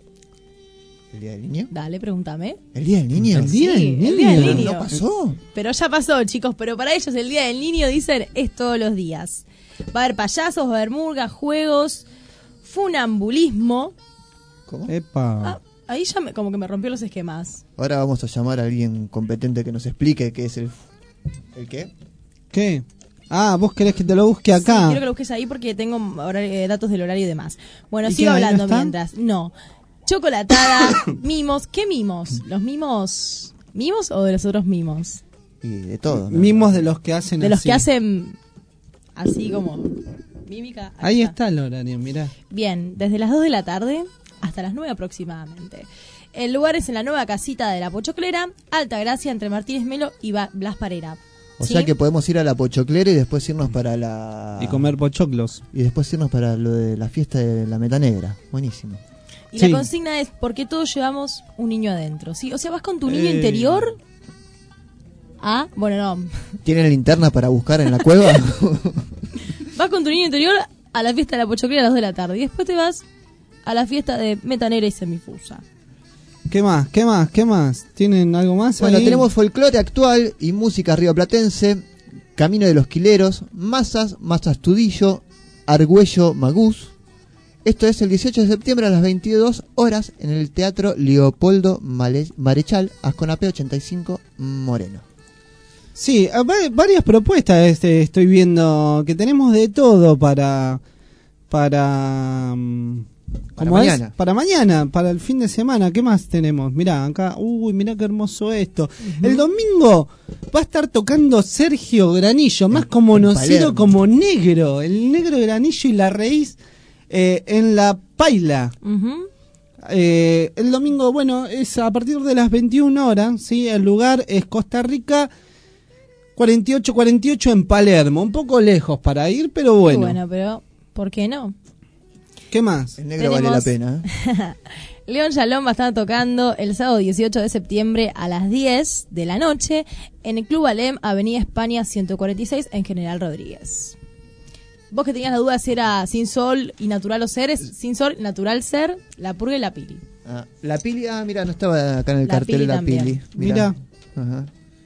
¿El Día del Niño? Dale, pregúntame. ¿El Día del Niño? ¿El Día Sí, del Niño? el Día del Niño. ¿No pasó? Pero ya pasó, chicos, pero para ellos el Día del Niño, dicen, es todos los días. Va a haber payasos, va a haber murgas, juegos, funambulismo. ¿Cómo? Epa. Ah, ahí ya me- como que me rompió los esquemas. Ahora vamos a llamar a alguien competente que nos explique qué es el... ¿El qué? ¿Qué? Ah, vos querés que te lo busque Sí, acá. quiero que lo busques ahí porque tengo hora- eh, datos del horario y demás. Bueno, ¿Y sigo qué, ahí no hablando está? mientras. No. Chocolatada, mimos. ¿Qué mimos? ¿Los mimos mimos o de los otros mimos? Y de todo, ¿no? Mimos de los que hacen De los así. que hacen así como mímica. Ahí está el horario, mirá. Bien, desde las dos de la tarde hasta las nueve aproximadamente. El lugar es en la nueva casita de la Pochoclera, Alta Gracia, entre Martínez Melo y Ba- Blas Parera. O ¿Sí? sea que podemos ir a la Pochoclera y después irnos para la... Y comer pochoclos. Y después irnos para lo de la fiesta de la Meta Negra. Buenísimo. Y Sí. la consigna es porque todos llevamos un niño adentro, ¿sí? O sea, vas con tu niño Eh. interior a... Bueno, no. ¿Tienen linterna para buscar en la cueva? Vas con tu niño interior a la fiesta de la Pochoclera a las dos de la tarde y después te vas a la fiesta de Meta Negra y Semifusa. ¿Qué más? ¿Qué más? ¿Qué más? ¿Tienen algo más Bueno, ahí? tenemos folclore actual y música rioplatense, Camino de los Quileros, Masas, Masas Tudillo, Argüello Magús. Esto es el dieciocho de septiembre a las veintidós horas en el Teatro Leopoldo Male- Marechal, Asconape ochenta y cinco, Moreno. Sí, ah, va- varias propuestas este, estoy viendo que tenemos de todo para para mm, Para ¿cómo es? mañana. Para mañana, para el fin de semana. ¿Qué más tenemos? Mirá, acá, uy, mirá qué hermoso esto. El domingo va a estar tocando Sergio Granillo, más conocido Palermo. como Negro, el Negro Granillo y la Raíz eh, en la Paila. Ujú. Eh, el domingo, bueno, es a partir de las veintiuna horas, ¿sí? El lugar es Costa Rica cuarenta y ocho cuarenta y ocho en Palermo, un poco lejos para ir, pero bueno. Bueno, pero ¿por qué no? ¿Qué más? El negro vale la Tenemos- pena. ¿eh? León Shalom va a estar tocando el sábado dieciocho de septiembre a las diez de la noche en el Club Alem, Avenida España ciento cuarenta y seis, en General Rodríguez. Vos que tenías la duda si era Sin Sol y Natural o Ser, es Sin Sol, Natural Ser, La Purga y La Pili. Ah, la Pili, ah, mira, no estaba acá en el La cartel Pili la también. Pili. Mira. Ajá.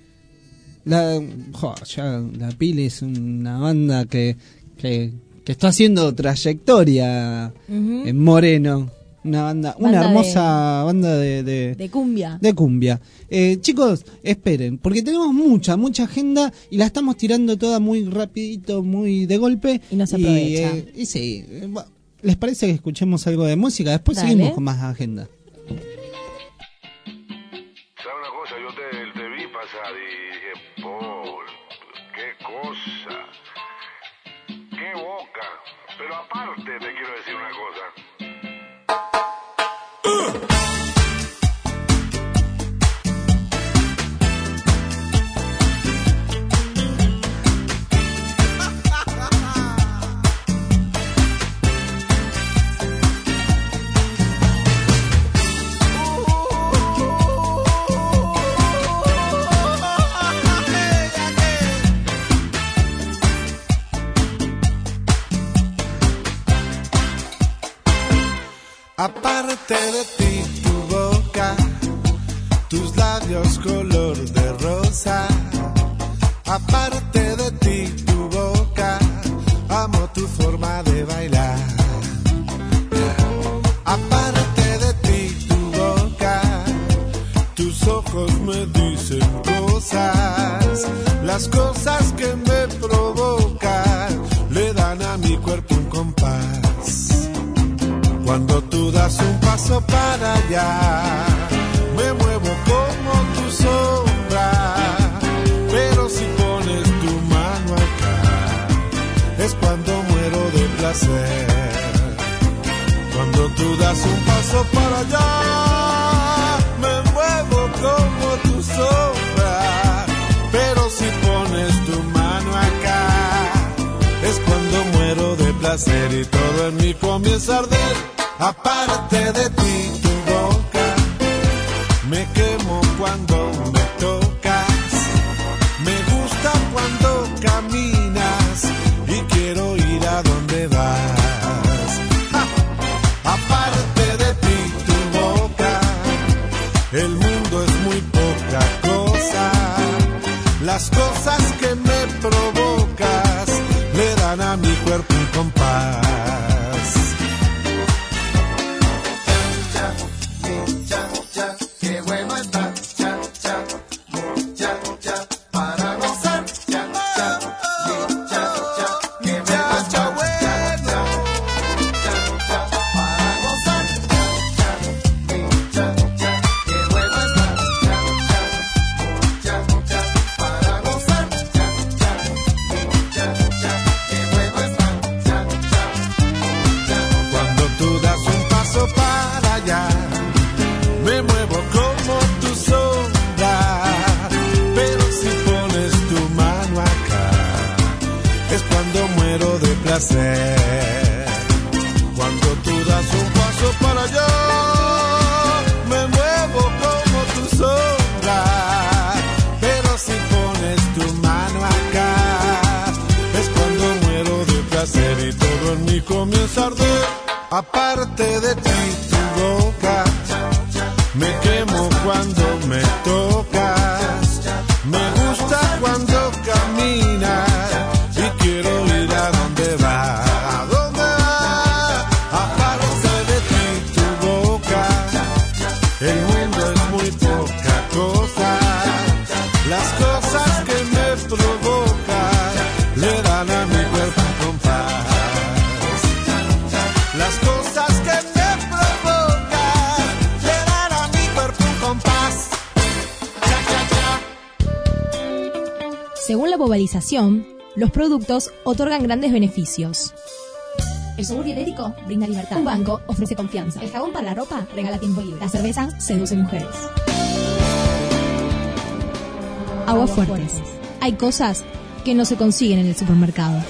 La, jo, ya, la Pili es una banda que, que, que está haciendo trayectoria Ujú. en Moreno. Una banda, una Banda hermosa banda de, de, De cumbia. de cumbia. Eh, chicos, esperen, porque tenemos mucha, mucha agenda y la estamos tirando toda muy rapidito, muy de golpe. Y no se aprovecha. eh, y sí, eh, va- ¿les parece que escuchemos algo de música? Después Dale. seguimos con más agenda. ¿Sabes una cosa? Yo te, te vi pasar y dije, po, Aparte de ti, tu boca, tus labios color de rosa. Aparte de ti, tu boca, amo tu forma de bailar. Aparte de ti, tu boca, tus ojos me dicen cosas. Las cosas que me provocan le dan a mi cuerpo un compás. Cuando tú das un paso para allá, me muevo como tu sombra. Pero si pones tu mano acá, es cuando muero de placer. Cuando tú das un paso para allá, me muevo como tu sombra. Pero si pones tu mano acá, es cuando muero de placer y todo en mí comienza a arder. Aparte de ti, tu boca, me quemo cuando me tocas. Me gusta cuando caminas y quiero ir a donde vas. ¡Ja! Aparte de ti, tu boca, el mundo es muy poca cosa. Las cosas que me provocas le dan a mi cuerpo un compás. Cuando tú das un paso para allá, me muevo como tu sombra. Pero si pones tu mano acá, es cuando muero de placer y todo en mí comienza a arder. Aparte de ti, tu boca, me quemo cuando me tocas. Me gusta cuando caminas y quiero ir a donde vas. El mundo es muy poca cosa. Las cosas que me provocan le dan a mi cuerpo un compás. Las cosas que me provocan le dan a mi cuerpo un compás. Según la globalización, los productos otorgan grandes beneficios. El yogur dietético brinda libertad. Un banco ofrece confianza. El jabón para la ropa regala tiempo libre. La cerveza seduce mujeres. Aguas Fuertes. Hay cosas que no se consiguen en el supermercado.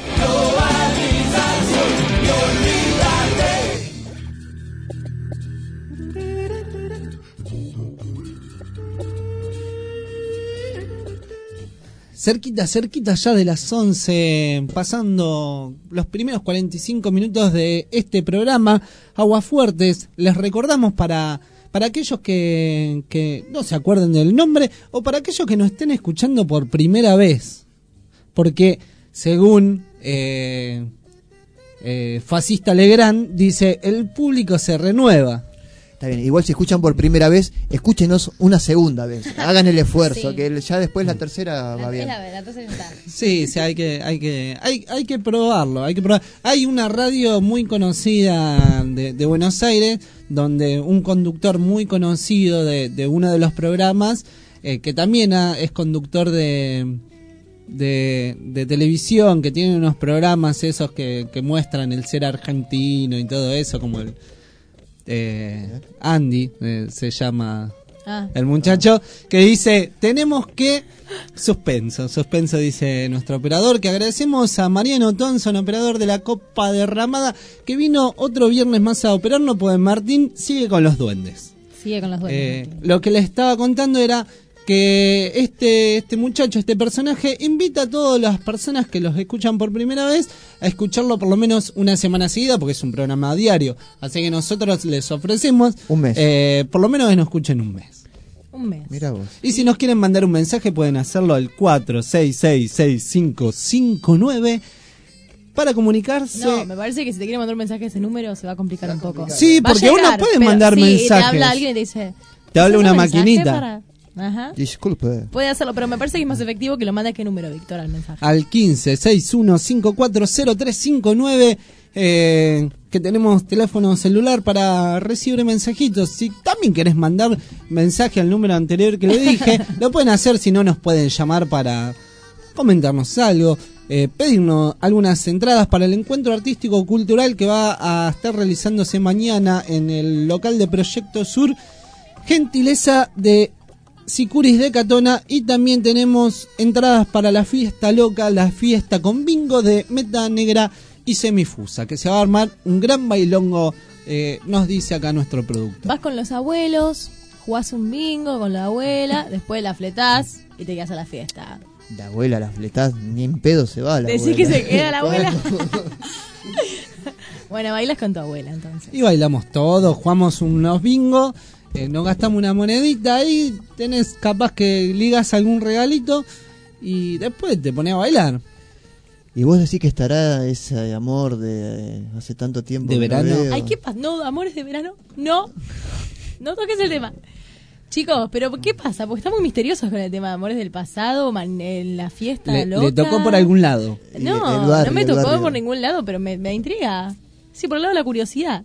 Cerquita, cerquita ya de las once, pasando los primeros cuarenta y cinco minutos de este programa, Aguafuertes. Les recordamos para, para aquellos que, que no se acuerden del nombre o para aquellos que nos estén escuchando por primera vez. Porque según eh, eh, Fascista Legrand, dice, el público se renueva. Está bien, igual si escuchan por primera vez, escúchenos una segunda vez. Hagan el esfuerzo, sí. Que ya después la tercera va bien. La tercera está. Sí, sí, hay que, hay que, hay, hay que probarlo, hay que probar. Hay una radio muy conocida de, de Buenos Aires, donde un conductor muy conocido de, de uno de los programas, eh, que también ha, es conductor de, de, de televisión, que tiene unos programas esos que, que muestran el ser argentino y todo eso, como el Eh, Andy eh, se llama ah. el muchacho, que dice, tenemos que suspenso, suspenso dice nuestro operador, que agradecemos a Mariano Thompson, operador de la Copa Derramada, que vino otro viernes más a operarnos, pues Martín sigue con los duendes. Sigue con los duendes. Eh, lo que le estaba contando era que este, este muchacho, este personaje, invita a todas las personas que los escuchan por primera vez a escucharlo por lo menos una semana seguida, porque es un programa diario. Así que nosotros les ofrecemos un mes. Eh, por lo menos que nos escuchen un mes. Un mes. Mirá vos. Y si nos quieren mandar un mensaje, pueden hacerlo al cuatro seis seis seis cinco cinco nueve para comunicarse. No, me parece que si te quieren mandar un mensaje a ese número se va a complicar un poco. Sí, Va a porque llegar, uno puede pero mandar sí, mensajes. te habla alguien y te dice... Te habla una ¿es un mensaje maquinita. para- Ajá. Disculpe. Puede hacerlo, pero me parece que es más efectivo que lo mande a qué número, Víctor, al mensaje. Al quince sesenta y uno cincuenta y cuatro cero tres cincuenta y nueve, eh, que tenemos teléfono celular para recibir mensajitos. Si también querés mandar mensaje al número anterior que le dije, lo pueden hacer. Si no, nos pueden llamar para comentarnos algo, eh, pedirnos algunas entradas para el encuentro artístico cultural que va a estar realizándose mañana en el local de Proyecto Sur, gentileza de Sicuris de Catona. Y también tenemos entradas para la fiesta loca, la fiesta con bingo de Meta Negra y Semifusa, que se va a armar un gran bailongo, eh, nos dice acá nuestro producto. Vas con los abuelos, jugás un bingo con la abuela, después la fletás y te quedas a la fiesta. La abuela, la fletás, ni en pedo se va la ¿Decís abuela. que se queda la abuela? Bueno, bailas con tu abuela entonces. Y bailamos todos, jugamos unos bingos, eh, nos gastamos una monedita ahí, tenés capaz que ligas algún regalito y después te pones a bailar. Y vos decís que estará ese amor de eh, hace tanto tiempo. ¿De que no verano? veo. Ay, ¿qué pasa? ¿No, amores de verano? No, no toques el tema. Chicos, pero ¿qué pasa? Porque estamos muy misteriosos con el tema de amores del pasado, man, en la fiesta Le, loca. le tocó por algún lado. No, El barrio, no me el tocó barrio. por ningún lado, pero me, me intriga. Sí, por el lado de la curiosidad.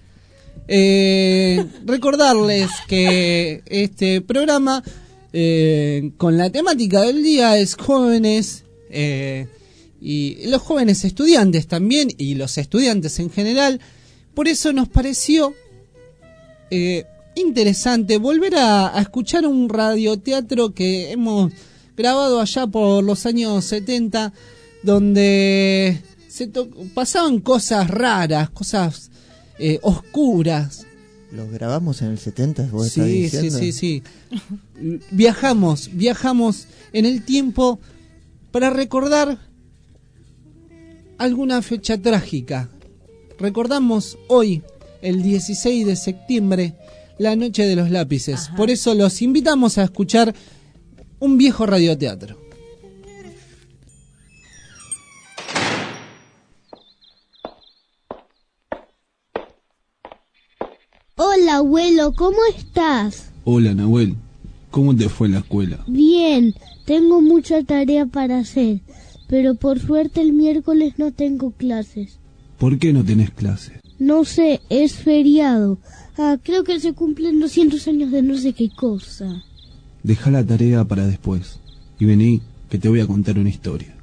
Eh, recordarles que este programa eh, con la temática del día es jóvenes, eh, y los jóvenes estudiantes también, y los estudiantes en general. Por eso nos pareció eh, interesante volver a, a escuchar un radioteatro que hemos grabado allá por los años setenta, donde se to- pasaban cosas raras, cosas eh, oscuras. ¿Los grabamos en el setenta? ¿Vos estás Sí, sí, diciendo? sí, sí. Viajamos, viajamos en el tiempo para recordar alguna fecha trágica. Recordamos hoy, el dieciséis de septiembre, la Noche de los Lápices. Ajá. Por eso los invitamos a escuchar un viejo radioteatro. Hola, abuelo, ¿cómo estás? Hola, Nahuel. ¿Cómo te fue en la escuela? Bien, tengo mucha tarea para hacer, pero por suerte el miércoles no tengo clases. ¿Por qué no tenés clases? No sé, es feriado. Ah, creo que se cumplen doscientos años de no sé qué cosa. Deja la tarea para después. Y vení, que te voy a contar una historia.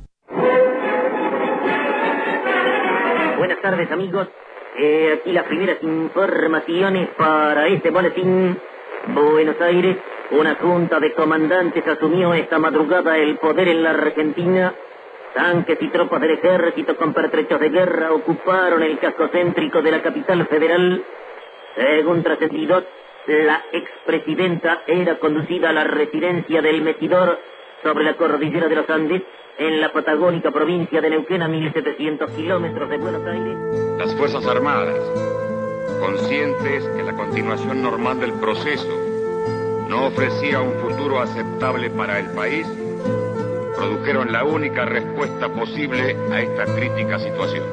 Buenas tardes, amigos. Eh, aquí las primeras informaciones para este boletín. Buenos Aires, una junta de comandantes asumió esta madrugada el poder en la Argentina. Tanques y tropas del ejército con pertrechos de guerra ocuparon el casco céntrico de la capital federal. Según trascendido, la expresidenta era conducida a la residencia del Metidor sobre la cordillera de los Andes, en la patagónica provincia de Neuquén, a mil setecientos kilómetros de Buenos Aires. Las Fuerzas Armadas, conscientes que la continuación normal del proceso no ofrecía un futuro aceptable para el país, produjeron la única respuesta posible a esta crítica situación.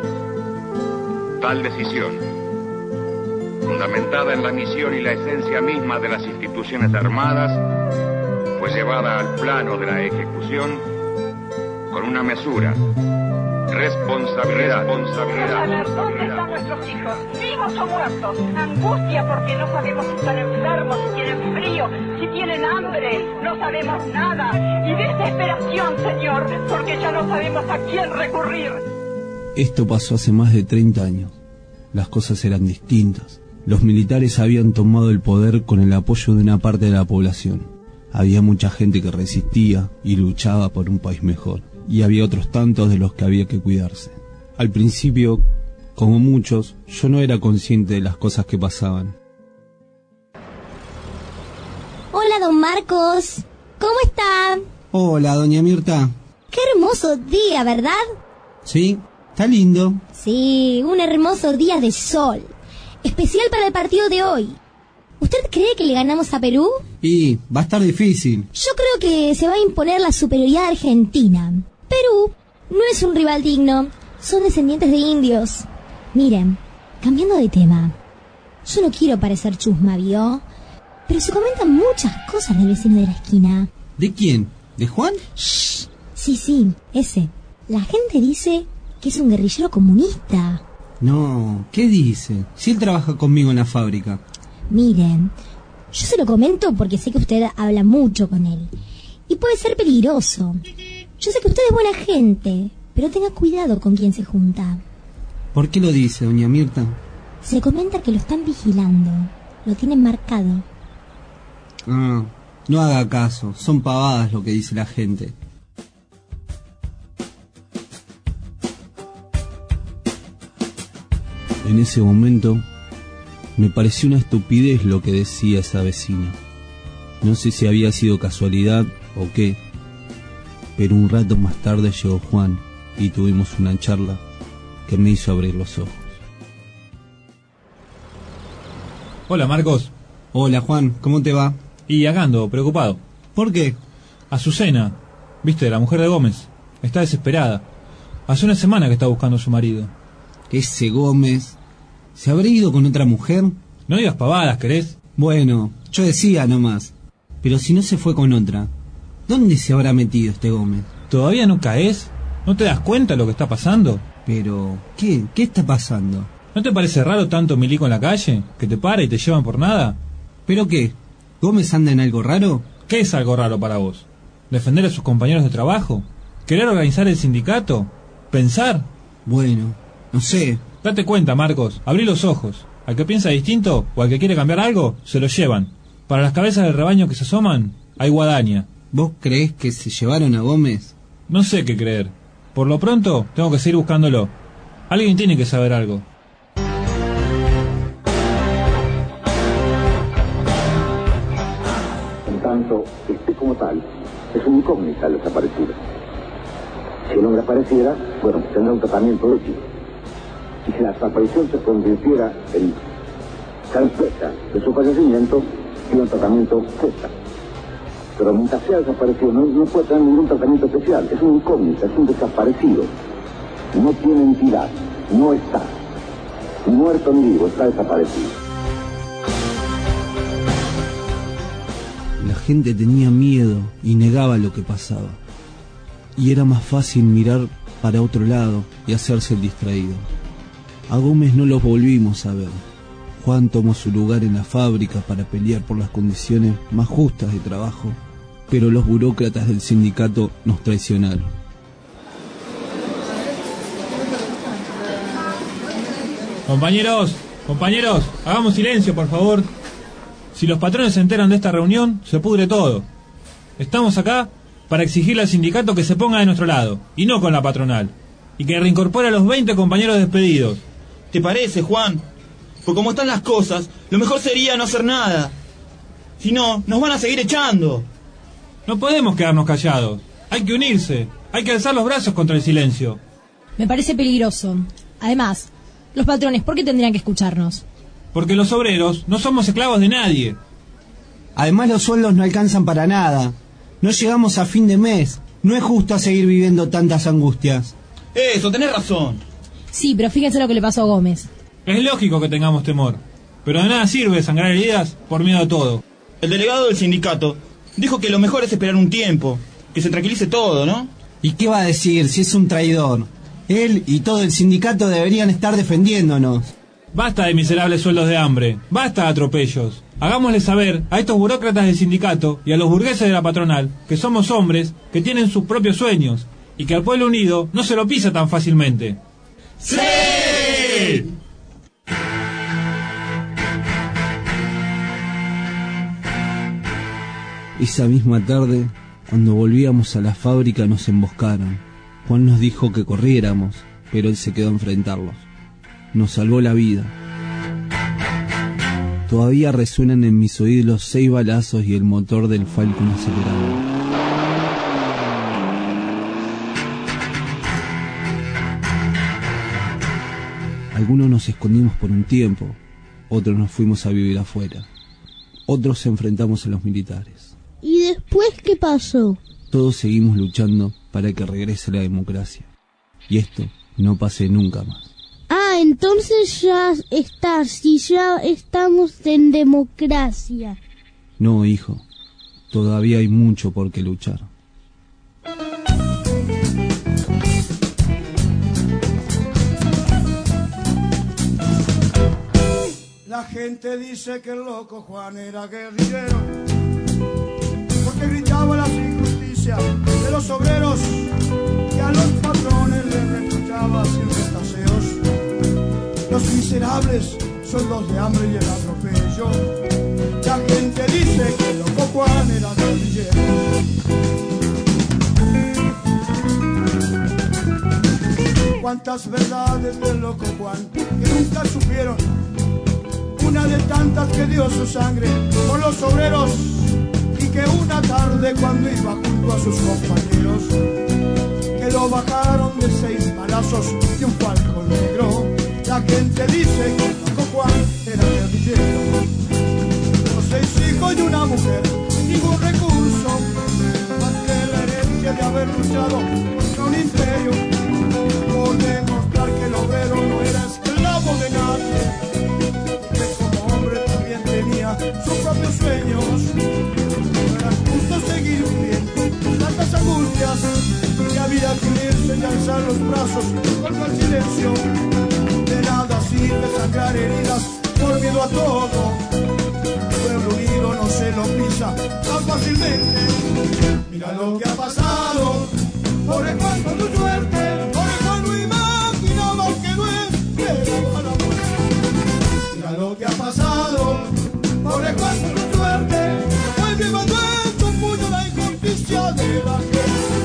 Tal decisión, fundamentada en la misión y la esencia misma de las instituciones armadas, fue llevada al plano de la ejecución con una mesura, responsabilidad, responsabilidad, ¿Dónde están nuestros hijos? ¿Vivos o muertos? Angustia porque no sabemos si están enfermos, si tienen frío, si tienen hambre, no sabemos nada. Y desesperación, Señor, porque ya no sabemos a quién recurrir. Esto pasó hace más de treinta años. Las cosas eran distintas. Los militares habían tomado el poder con el apoyo de una parte de la población. Había mucha gente que resistía y luchaba por un país mejor. Y había otros tantos de los que había que cuidarse. Al principio, como muchos, yo no era consciente de las cosas que pasaban. Hola, don Mark, Marcos, ¿cómo está? Hola, doña Mirta. Qué hermoso día, ¿verdad? Sí, está lindo. Sí, un hermoso día de sol. Especial para el partido de hoy. ¿Usted cree que le ganamos a Perú? Y va a estar difícil. Yo creo que se va a imponer la superioridad argentina. Perú no es un rival digno. Son descendientes de indios. Miren, cambiando de tema. Yo no quiero parecer chusma, ¿vio? Pero se comentan muchas cosas del vecino de la esquina. ¿De quién? ¿De Juan? Shh. Sí, sí, ese. La gente dice que es un guerrillero comunista. No, ¿qué dice? Si él trabaja conmigo en la fábrica. Miren, yo se lo comento porque sé que usted habla mucho con él. Y puede ser peligroso. Yo sé que usted es buena gente, pero tenga cuidado con quien se junta. ¿Por qué lo dice, doña Mirta? Se comenta que lo están vigilando. Lo tienen marcado. Ah, no haga caso. Son pavadas lo que dice la gente. En ese momento me pareció una estupidez lo que decía esa vecina. No sé si había sido casualidad o qué, pero un rato más tarde llegó Juan y tuvimos una charla que me hizo abrir los ojos. Hola, Marcos. Hola, Juan, ¿cómo te va? Y acá ando, preocupado. ¿Por qué? Azucena, viste, la mujer de Gómez, está desesperada. Hace una semana que está buscando a su marido. Ese Gómez, ¿se habrá ido con otra mujer? No digas pavadas, ¿querés? Bueno, yo decía nomás. Pero si no se fue con otra, ¿dónde se habrá metido este Gómez? ¿Todavía no caes? ¿No te das cuenta de lo que está pasando? Pero, ¿qué? ¿Qué está pasando? ¿No te parece raro tanto milico en la calle? ¿Que te para y te llevan por nada? ¿Pero qué? ¿Gómez anda en algo raro? ¿Qué es algo raro para vos? ¿Defender a sus compañeros de trabajo? ¿Querer organizar el sindicato? ¿Pensar? Bueno, no sé. Date cuenta, Marcos, abrí los ojos. Al que piensa distinto o al que quiere cambiar algo, se lo llevan. Para las cabezas del rebaño que se asoman, hay guadaña. ¿Vos creés que se llevaron a Gómez? No sé qué creer. Por lo pronto, tengo que seguir buscándolo. Alguien tiene que saber algo. En tanto, este como tal, es una incógnita el desaparecido. Si el hombre apareciera, bueno, tendrá un tratamiento ético. Y si la desaparición se convirtiera en carpeta de su fallecimiento, tiene un tratamiento Z. Pero mientras sea desaparecido, no, no puede tener ningún tratamiento especial. Es una incógnita, es un desaparecido. No tiene entidad, no está. Ni muerto ni vivo, está desaparecido. La gente tenía miedo y negaba lo que pasaba. Y era más fácil mirar para otro lado y hacerse el distraído. A Gómez no los volvimos a ver. Juan tomó su lugar en la fábrica para pelear por las condiciones más justas de trabajo, pero los burócratas del sindicato nos traicionaron. Compañeros, compañeros, hagamos silencio, por favor. Si los patrones se enteran de esta reunión, se pudre todo. Estamos acá para exigirle al sindicato que se ponga de nuestro lado, y no con la patronal, y que reincorpore a los veinte compañeros despedidos. ¿Te parece, Juan? Porque como están las cosas, lo mejor sería no hacer nada. Si no, nos van a seguir echando. No podemos quedarnos callados. Hay que unirse. Hay que alzar los brazos contra el silencio. Me parece peligroso. Además, los patrones, ¿por qué tendrían que escucharnos? Porque los obreros no somos esclavos de nadie. Además, los sueldos no alcanzan para nada. No llegamos a fin de mes. No es justo seguir viviendo tantas angustias. Eso, tenés razón. Sí, pero fíjense lo que le pasó a Gómez. Es lógico que tengamos temor, pero de nada sirve sangrar heridas por miedo a todo. El delegado del sindicato dijo que lo mejor es esperar un tiempo, que se tranquilice todo, ¿no? ¿Y qué va a decir si es un traidor? Él y todo el sindicato deberían estar defendiéndonos. Basta de miserables sueldos de hambre, basta de atropellos. Hagámosle saber a estos burócratas del sindicato y a los burgueses de la patronal que somos hombres que tienen sus propios sueños y que al pueblo unido no se lo pisa tan fácilmente. ¡Sí! Esa misma tarde, cuando volvíamos a la fábrica, nos emboscaron. Juan nos dijo que corriéramos, pero él se quedó a enfrentarlos. Nos salvó la vida. Todavía resuenan en mis oídos los seis balazos y el motor del Falcon acelerado. Algunos nos escondimos por un tiempo, otros nos fuimos a vivir afuera, otros enfrentamos a los militares. ¿Y después qué pasó? Todos seguimos luchando para que regrese la democracia, y esto no pase nunca más. Ah, entonces ya está, si ya estamos en democracia. No, hijo, todavía hay mucho por qué luchar. La gente dice que el loco Juan era guerrillero, porque gritaba las injusticias de los obreros y a los patrones les reprochaba sin retaseos los miserables sueldos de hambre y el atropello. La gente dice que el loco Juan era guerrillero. Cuántas verdades del loco Juan que nunca supieron, una de tantas que dio su sangre por los obreros, y que una tarde cuando iba junto a sus compañeros, que lo bajaron de seis balazos de un Falcon negro. La gente dice que el loco Juan era guerrillero. Los seis hijos y una mujer, ningún recurso, más que la herencia de haber luchado contra un imperio, por demostrar que el obrero no era esclavo de nadie, tenía sus propios sueños. No era justo seguir viviendo tantas angustias, que había que unirse y alzar los brazos contra el silencio. De nada sirve sangrar heridas por miedo a todo. El pueblo unido no se lo pisa tan fácilmente. Mira lo que ha pasado, pobre Juan con tu suerte, pobre Juan no imaginaba que no esperaba la muerte. Mira lo que ha pasado, pobre Juan con tu suerte, hoy llevando en tu puño la injusticia de la gente.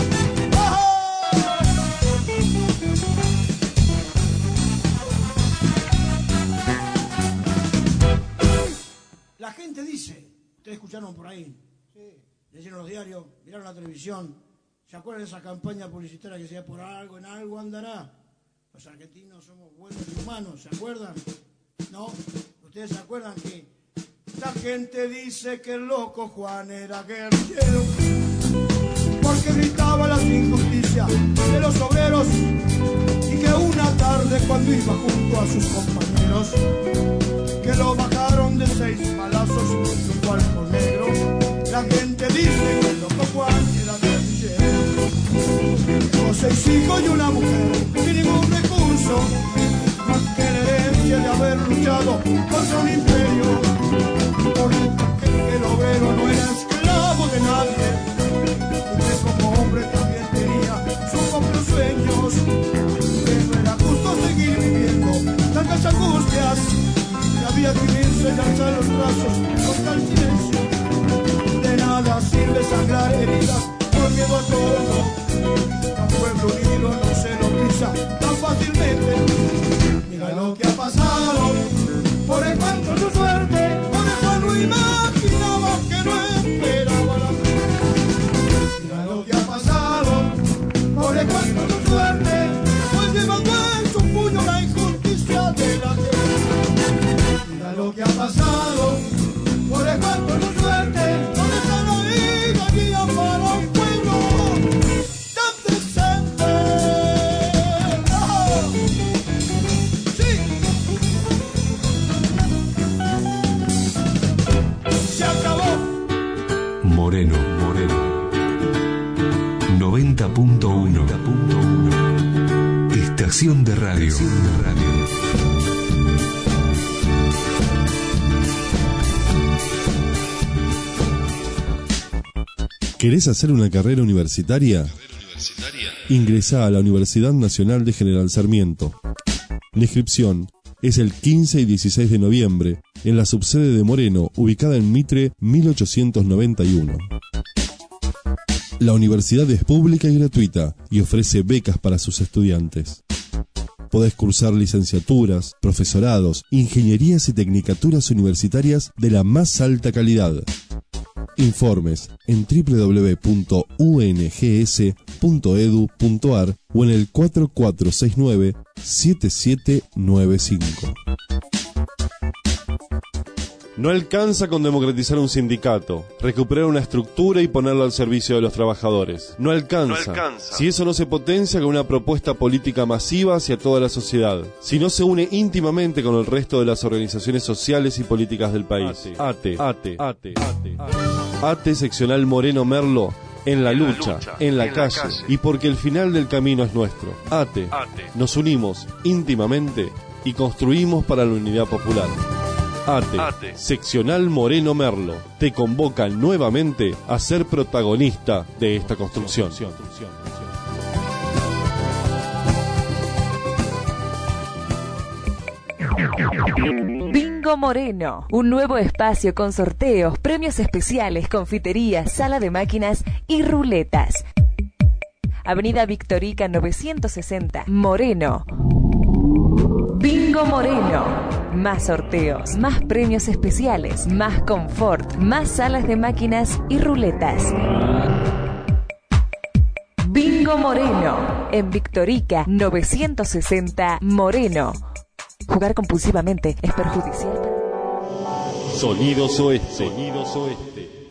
La gente dice, ustedes escucharon por ahí, sí, leyeron los diarios, miraron la televisión, ¿se acuerdan de esa campaña publicitaria que decía por algo, en algo andará? Los argentinos somos buenos y humanos, ¿se acuerdan? ¿No? ¿Ustedes se acuerdan que la gente dice que el loco Juan era guerrillero, porque gritaba las injusticias de los obreros, y que una tarde cuando iba junto a sus compañeros, que lo bajaron de seis balazos de un Falcon negro. La gente dice que el loco Juan era guerrillero. Los seis hijos y una mujer sin ningún recurso, más que la herencia de haber luchado contra un imperio, porque el obrero no era esclavo de nadie, y que como hombre también tenía sus propios sueños. Que no era justo seguir viviendo tantas angustias, que había que unirse y alzar los brazos contra el silencio. De nada sirve sangrar heridas por miedo a todo. Un pueblo unido no se lo pisa tan fácilmente. Mira lo que ha pasado, por el Juan con su suerte, por el Juan no imaginaba que no esperaba la muerte. Mira lo que ha pasado, por el Juan con su suerte, pues llevando en su puño la injusticia de la gente. Mira lo que ha pasado, por el Juan con su suerte, donde está la vida guía para un pueblo tan presente. ¡Oh! ¡Sí! Se acabó. Moreno, Moreno. noventa punto uno. Estación de radio. Estación de radio. ¿Querés hacer una carrera universitaria? Ingresá a la Universidad Nacional de General Sarmiento. La inscripción es el quince y dieciséis de noviembre en la subsede de Moreno, ubicada en Mitre mil ochocientos noventa y uno. La universidad es pública y gratuita y ofrece becas para sus estudiantes. Podés cursar licenciaturas, profesorados, ingenierías y tecnicaturas universitarias de la más alta calidad. Informes en doble u doble u doble u punto u n g s punto e d u punto a r o en el cuatro cuatro seis nueve siete siete nueve cinco. No alcanza con democratizar un sindicato, recuperar una estructura y ponerla al servicio de los trabajadores. No alcanza, No alcanza. si eso no se potencia con una propuesta política masiva hacia toda la sociedad, si no se une íntimamente con el resto de las organizaciones sociales y políticas del país. ATE, ATE, ATE, ATE, ATE seccional Moreno Merlo, en la lucha, en la calle, y porque el final del camino es nuestro. ATE, nos unimos íntimamente y construimos para la unidad popular. ATE, ATE, seccional Moreno Merlo, te convoca nuevamente a ser protagonista de esta construcción. Bingo Moreno, un nuevo espacio con sorteos, premios especiales, confiterías, sala de máquinas y ruletas. Avenida Victorica novecientos sesenta, Moreno. Bingo Moreno. Más sorteos, más premios especiales, más confort, más salas de máquinas y ruletas. Bingo Moreno. En Victorica novecientos sesenta, Moreno. Jugar compulsivamente es perjudicial. Sonidos Oeste. Sonidos Oeste.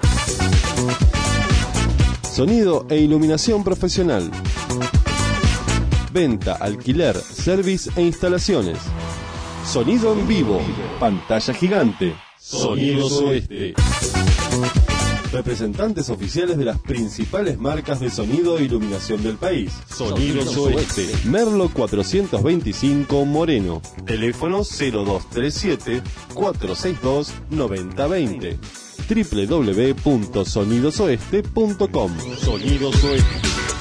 Sonido e iluminación profesional. Venta, alquiler, service e instalaciones. Sonido en vivo. Pantalla gigante. Sonidos Oeste. Representantes oficiales de las principales marcas de sonido e iluminación del país. Sonidos Oeste. Merlo cuatrocientos veinticinco, Moreno. Teléfono cero dos tres siete, cuatro seis dos, nueve cero dos cero. doble u doble u doble u punto sonidos oeste punto com. Sonidos Oeste.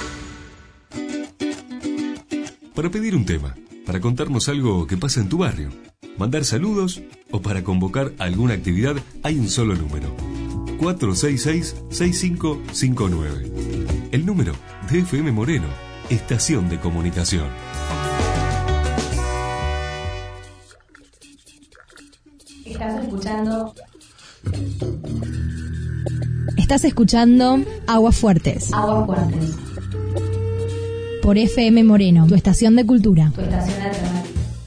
Para pedir un tema, para contarnos algo que pasa en tu barrio, mandar saludos o para convocar alguna actividad, hay un solo número. cuatro seis seis, seis cinco cinco nueve. El número de F M Moreno, Estación de Comunicación. Estás escuchando. Estás escuchando Aguas Fuertes. Aguas Fuertes. Por F M Moreno, tu estación de cultura. Tu estación alternativa.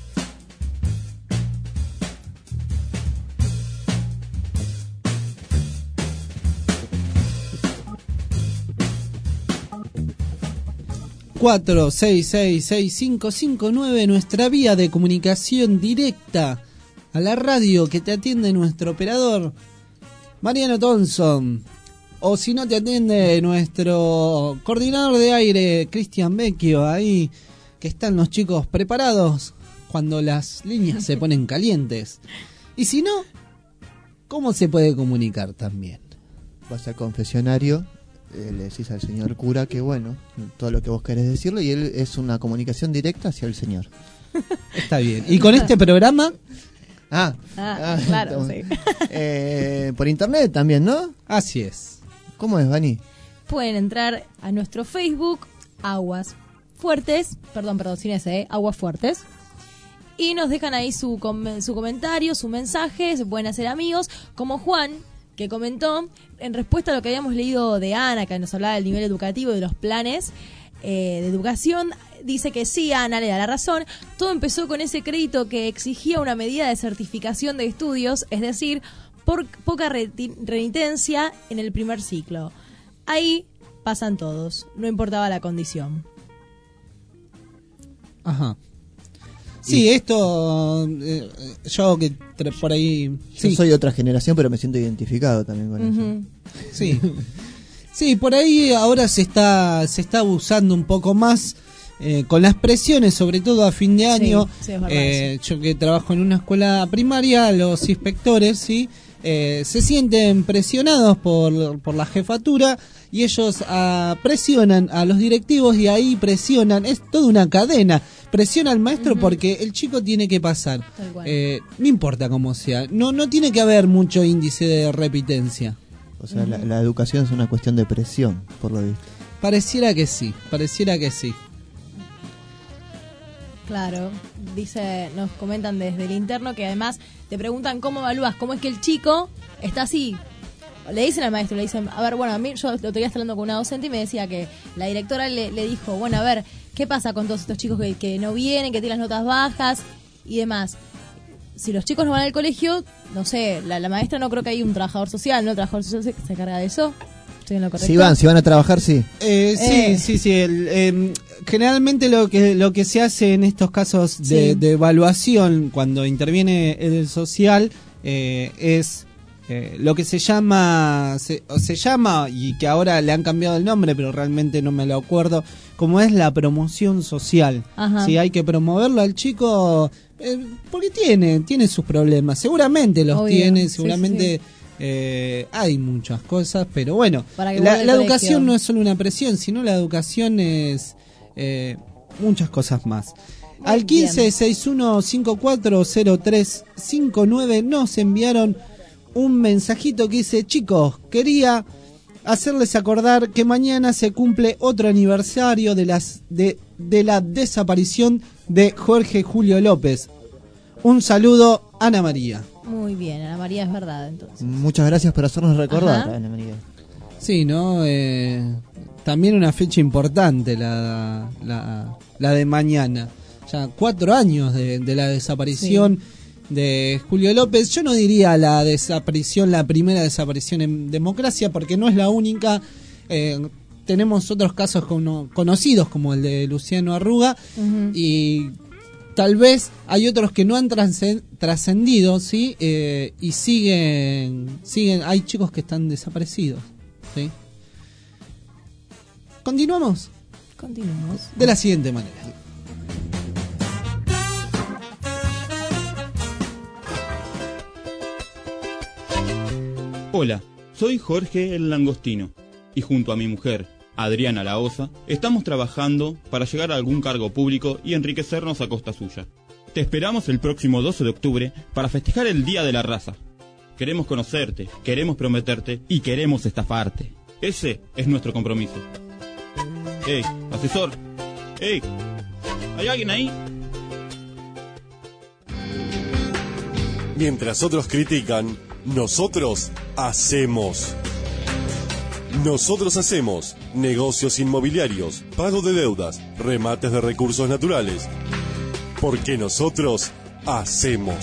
cuatro seis seis seis cinco cinco nueve, nuestra vía de comunicación directa a la radio que te atiende nuestro operador Mariano Thompson, o si no te atiende nuestro coordinador de aire Cristian Vecchio, ahí que están los chicos preparados cuando las líneas se ponen calientes. Y si no, ¿cómo se puede comunicar también? Vas al confesionario, eh, le decís al señor cura que bueno, todo lo que vos querés decirle, y él es una comunicación directa hacia el señor. Está bien. ¿Y con este programa? Ah, Ah, ah, claro, entonces, sí. eh, por internet también, ¿no? Así es. ¿Cómo es, Vani? Pueden entrar a nuestro Facebook, Aguas Fuertes, perdón, perdón, sin ese, ¿eh? Aguas Fuertes. Y nos dejan ahí su, com- su comentario, su mensaje, se pueden hacer amigos, como Juan, que comentó, en respuesta a lo que habíamos leído de Ana, que nos hablaba del nivel educativo y de los planes eh, de educación, dice que sí, Ana le da la razón. Todo empezó con ese crédito que exigía una medida de certificación de estudios, es decir, por poca reti- renitencia en el primer ciclo. Ahí pasan todos, no importaba la condición. Ajá. Sí, esto, eh, yo que tra- por ahí... Yo sí. soy de otra generación, pero me siento identificado también con eso. Ujú. Sí. Sí, por ahí ahora se está se está abusando un poco más eh, con las presiones, sobre todo a fin de año. Sí, sí, es verdad Eh, yo que trabajo en una escuela primaria, los inspectores, sí, eh, se sienten presionados por, por la jefatura y ellos ah, presionan a los directivos y ahí presionan, es toda una cadena. Presiona al maestro Ujú. porque el chico tiene que pasar. Tal cual. Eh, no importa cómo sea, no no tiene que haber mucho índice de repitencia. O sea, la, la educación es una cuestión de presión, por lo visto. Pareciera que sí, pareciera que sí. Claro, dice, nos comentan desde el interno que además te preguntan cómo evalúas, cómo es que el chico está así. Le dicen al maestro, le dicen, a ver, bueno, a mí yo lo tenía hablando con una docente y me decía que la directora le, le dijo, bueno, a ver, ¿qué pasa con todos estos chicos que, que no vienen, que tienen las notas bajas y demás? Si los chicos no van al colegio, no sé, la, la maestra no creo que hay un trabajador social, ¿no? El trabajador social se, se carga de eso. ¿Estoy en lo correcto? Si van, si van a trabajar, sí. Eh, sí, Eh. sí, sí. El, eh, generalmente lo que lo que se hace en estos casos de, Sí. de evaluación, cuando interviene el social, eh, es eh, lo que se llama, se, o se llama, y que ahora le han cambiado el nombre, pero realmente no me lo acuerdo, como es la promoción social. Ajá. Si hay que promoverlo al chico, eh, porque tiene, tiene sus problemas. Seguramente los Obvio. tiene, Sí, seguramente... sí, sí. Eh, hay muchas cosas, pero bueno, Para que la, vuelva al la colegio. educación no es solo una presión, sino la educación es eh, muchas cosas más. Al quince sesenta y uno cincuenta y cuatro cero tres cincuenta y nueve nos enviaron un mensajito que dice: chicos, quería hacerles acordar que mañana se cumple otro aniversario de las de, de la desaparición de Jorge Julio López. Un saludo, Ana María. Muy bien, Ana María, es verdad, entonces. Muchas gracias por hacernos recordar, Ajá. Ana María. Sí, ¿no? Eh, también una fecha importante la, la, la de mañana. Ya cuatro años de, de la desaparición de Julio López. Yo no diría la desaparición, la primera desaparición en democracia, porque no es la única. Eh, tenemos otros casos cono- conocidos, como el de Luciano Arruga, Ujú. y tal vez hay otros que no han trascen- trascendido, ¿sí? Eh, y siguen, siguen, hay chicos que están desaparecidos, ¿sí? Continuamos Continuamos. de la siguiente manera. Hola, soy Jorge el Langostino y junto a mi mujer, Adriana La Osa, estamos trabajando para llegar a algún cargo público y enriquecernos a costa suya. Te esperamos el próximo doce de octubre para festejar el Día de la Raza. Queremos conocerte, queremos prometerte y queremos estafarte. Ese es nuestro compromiso. ¡Ey, asesor! ¡Ey! ¿Hay alguien ahí? Mientras otros critican, nosotros hacemos. Nosotros hacemos negocios inmobiliarios, pago de deudas, remates de recursos naturales. Porque nosotros hacemos.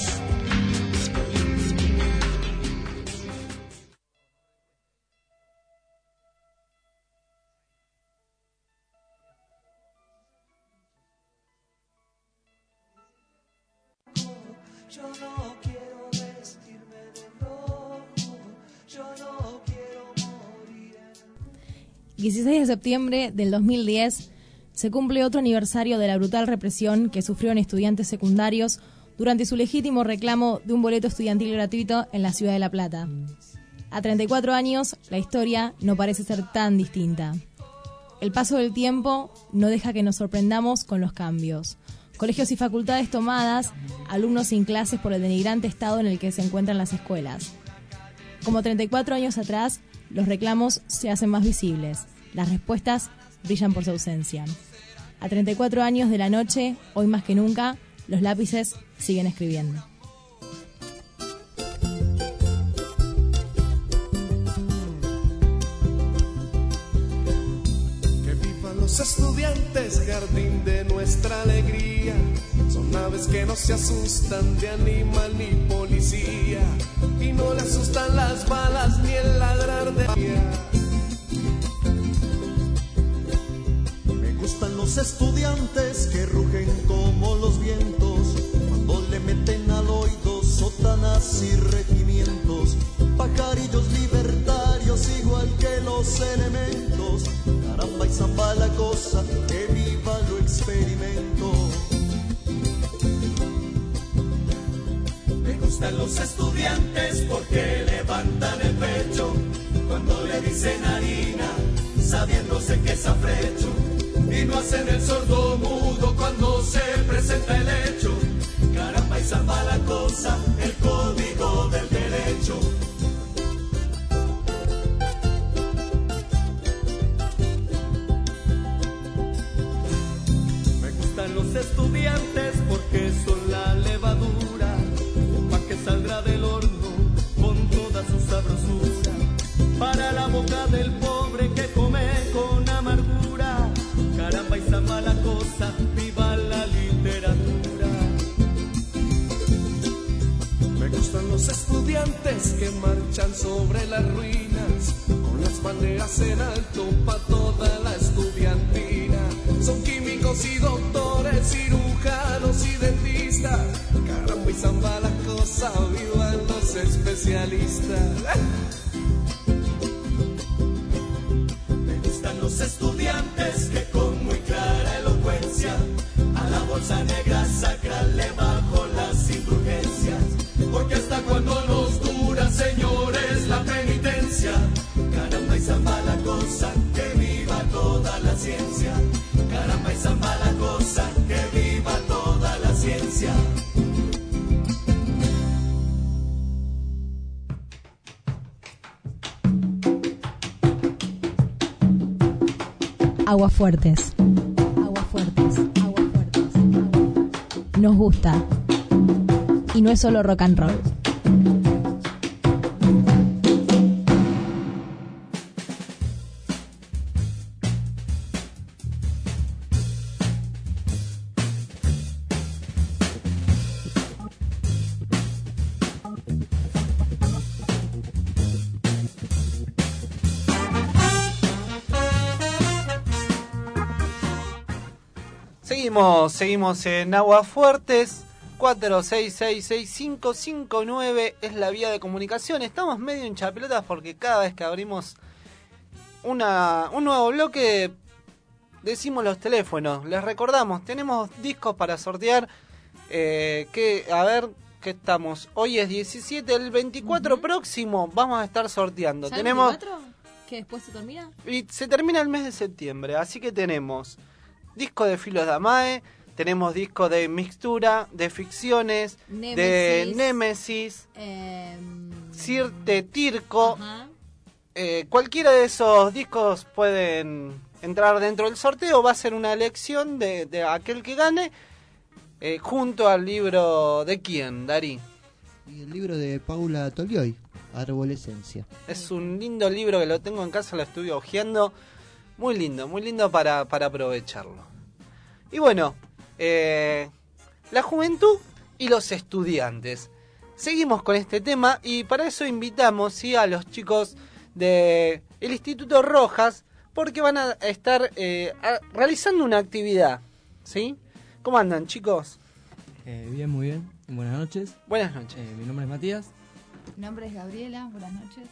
Yo no quiero vestirme de rojo, yo no quiero morir. dieciséis de septiembre del dos mil diez se cumple otro aniversario de la brutal represión que sufrieron estudiantes secundarios durante su legítimo reclamo de un boleto estudiantil gratuito en la ciudad de La Plata. A treinta y cuatro años, la historia no parece ser tan distinta. El paso del tiempo no deja que nos sorprendamos con los cambios. Colegios y facultades tomadas, alumnos sin clases por el denigrante estado en el que se encuentran las escuelas. Como treinta y cuatro años atrás, los reclamos se hacen más visibles. Las respuestas brillan por su ausencia. A treinta y cuatro años de la noche, hoy más que nunca, los lápices siguen escribiendo. Que vivan los estudiantes, jardín de nuestra alegría. Son aves que no se asustan de animal ni policía. Y no le asustan las balas ni el ladrar de mía. Me gustan los estudiantes que rugen como los vientos cuando le meten al oído sotanas y regimientos, pajarillos libertarios igual que los elementos. Caramba y zamba la cosa, que viva lo experimento. Me gustan los estudiantes porque levantan el pecho cuando le dicen harina, sabiéndose que es afrecho. Y no hacen el sordo mudo cuando se presenta el hecho. Caramba y zamba la cosa, el código del derecho. Me gustan gustan los estudiantes porque son la levadura, pa' que saldrá del horno con toda su sabrosura, para la boca del pobre que come con amargura. Caramba, esa mala cosa, viva la literatura. Me gustan los estudiantes que marchan sobre las ruinas, con las banderas en alto pa' toda la estudiantina. Son químicos y doctores, cirujanos y dentistas. Caramba, y zamba la cosa, vivan los especialistas. Me gustan los estudiantes que con muy clara elocuencia a la bolsa negra sacra le bajo las indulgencias. Porque hasta cuando nos dura, señores, la penitencia. Caramba, y zamba la cosa, que viva toda la ciencia. Caramba, y zamba la cosa, que viva toda la ciencia. Aguafuertes. Aguafuertes. Aguafuertes. Nos gusta. Y no es solo rock and roll. Seguimos, seguimos en Aguafuertes. cuatro seis seis seis cinco cinco nueve es la vía de comunicación. Estamos medio hinchapelotas porque cada vez que abrimos una, un nuevo bloque decimos los teléfonos. Les recordamos, tenemos discos para sortear. Eh, que, a ver, ¿qué estamos? Hoy es diecisiete, el veinticuatro uh-huh. próximo vamos a estar sorteando. ¿Ya Tenemos el veinticuatro? ¿Que después se termina? Y se termina el mes de septiembre, así que tenemos disco de Filos Damae, tenemos disco de Mixtura, de Ficciones, Némesis, de Némesis, eh, Sirte Tirco. Eh, cualquiera de esos discos pueden entrar dentro del sorteo. Va a ser una elección de, de aquel que gane, eh, junto al libro de quién, Darí. Y el libro de Paula Tolioy, Arbolescencia. Es un lindo libro que lo tengo en casa, lo estuve hojeando. Muy lindo, muy lindo para, para aprovecharlo. Y bueno, eh, la juventud y los estudiantes. Seguimos con este tema y para eso invitamos ¿sí? a los chicos del Instituto Rojas, porque van a estar eh, a, realizando una actividad. ¿Sí? ¿Cómo andan, chicos? Eh, bien, muy bien. Buenas noches. Buenas noches. Eh, mi nombre es Matías. Mi nombre es Gabriela. Buenas noches.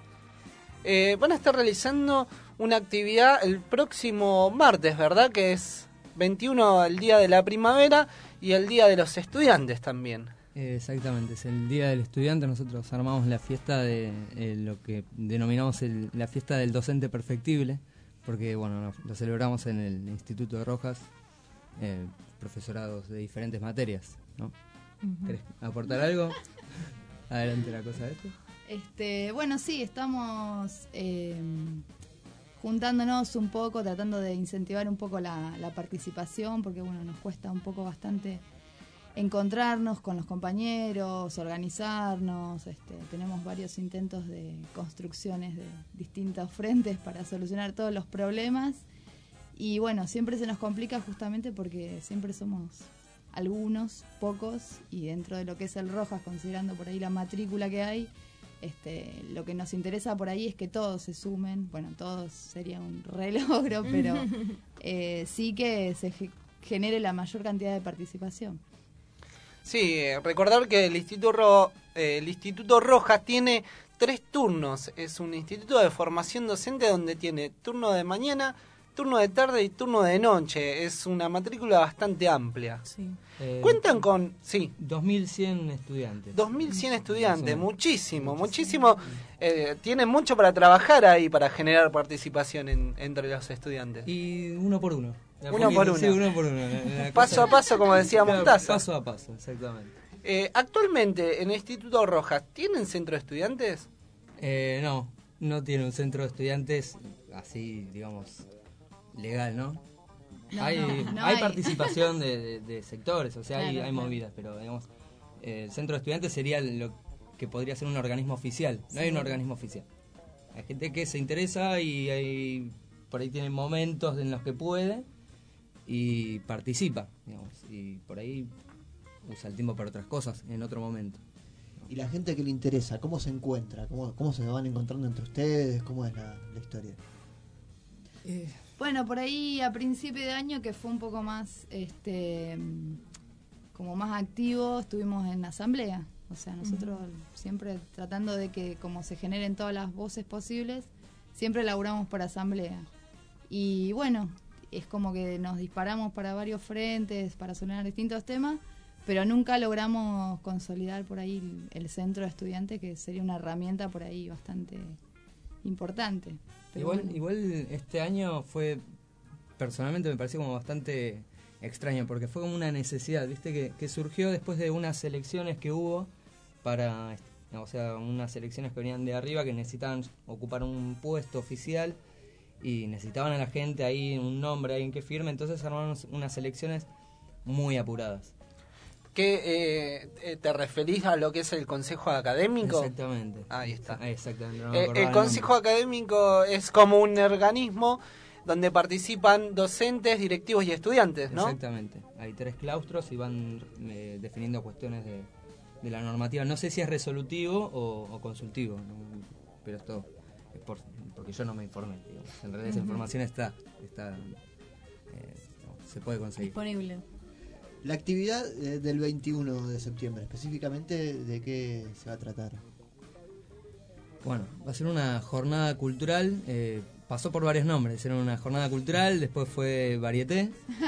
Eh, van a estar realizando una actividad el próximo martes, ¿verdad? Que es veintiuno, el día de la primavera, y el día de los estudiantes también. Eh, exactamente, es el día del estudiante. Nosotros armamos la fiesta de eh, lo que denominamos el, la fiesta del docente perfectible, porque bueno, lo, lo celebramos en el Instituto de Rojas, eh, profesorados de diferentes materias, ¿no? Uh-huh. ¿Querés aportar algo? Adelante la cosa de esto. Este, bueno, sí, estamos eh, juntándonos un poco, tratando de incentivar un poco la, la participación, porque bueno, nos cuesta un poco bastante encontrarnos con los compañeros, organizarnos. Este, tenemos varios intentos de construcciones de distintos frentes para solucionar todos los problemas. Y bueno, siempre se nos complica justamente porque siempre somos algunos, pocos, y dentro de lo que es el Rojas, considerando por ahí la matrícula que hay, este, lo que nos interesa por ahí es que todos se sumen. Bueno, todos sería un re logro, pero eh, sí que se ge- genere la mayor cantidad de participación. Sí, eh, recordar que el Instituto, Ro- eh, el Instituto Rojas tiene tres turnos. Es un instituto de formación docente donde tiene turno de mañana, turno de tarde y turno de noche. Es una matrícula bastante amplia. Sí. Eh, Cuentan con... sí, dos mil cien estudiantes. dos mil cien estudiantes, muchísimo, muchísimo. Eh, tienen mucho para trabajar ahí, para generar participación en, entre los estudiantes. Y uno por uno. Uno por uno. Sí, uno por uno. Paso a paso, como decía Mostaza. Paso a paso, exactamente. Eh, actualmente, en el Instituto Rojas, ¿tienen centro de estudiantes? Eh, no, no tiene un centro de estudiantes así, digamos, legal, ¿no? No, hay, no, no hay hay. participación de, de- de sectores, o sea, hay, Claro, hay claro. movidas, pero digamos, eh, el centro de estudiantes sería lo que podría ser un organismo oficial. No hay Sí. un organismo oficial. Hay gente que se interesa y hay, por ahí tiene momentos en los que puede y participa, digamos, y por ahí usa el tiempo para otras cosas en otro momento. Y la gente que le interesa, ¿cómo se encuentra? ¿Cómo, cómo se van encontrando entre ustedes? ¿Cómo es la, la historia? Bueno, por ahí a principio de año que fue un poco más, este, como más activo, estuvimos en asamblea. O sea, nosotros siempre tratando de que como se generen todas las voces posibles, siempre laburamos por asamblea. Y bueno, es como que nos disparamos para varios frentes, para solucionar distintos temas, pero nunca logramos consolidar por ahí el, el centro de estudiantes, que sería una herramienta por ahí bastante importante. Pero Igual, bueno. igual este año fue, personalmente me pareció como bastante extraño, porque fue como una necesidad, viste, que, que surgió después de unas elecciones que hubo para, o sea, unas elecciones que venían de arriba, que necesitaban ocupar un puesto oficial y necesitaban a la gente ahí, un nombre, alguien que firme, entonces armaron unas elecciones muy apuradas. ¿Qué eh, eh, te referís a lo que es el Consejo Académico? Exactamente. Ahí está. Ah, exactamente. no me Eh, acordaba el el Consejo nombre. Académico es como un organismo donde participan docentes, directivos y estudiantes, ¿no? Exactamente. Hay tres claustros y van eh, definiendo cuestiones de, de la normativa. No sé si es resolutivo o, o consultivo, ¿no? Pero esto es por, porque yo no me informé. Digamos. En realidad esa Ujú. información está, está eh, no, se puede conseguir. Disponible. La actividad eh, del veintiuno de septiembre, específicamente, ¿de qué se va a tratar? Bueno, va a ser una jornada cultural. Eh, pasó por varios nombres. Era una jornada cultural, después fue varieté.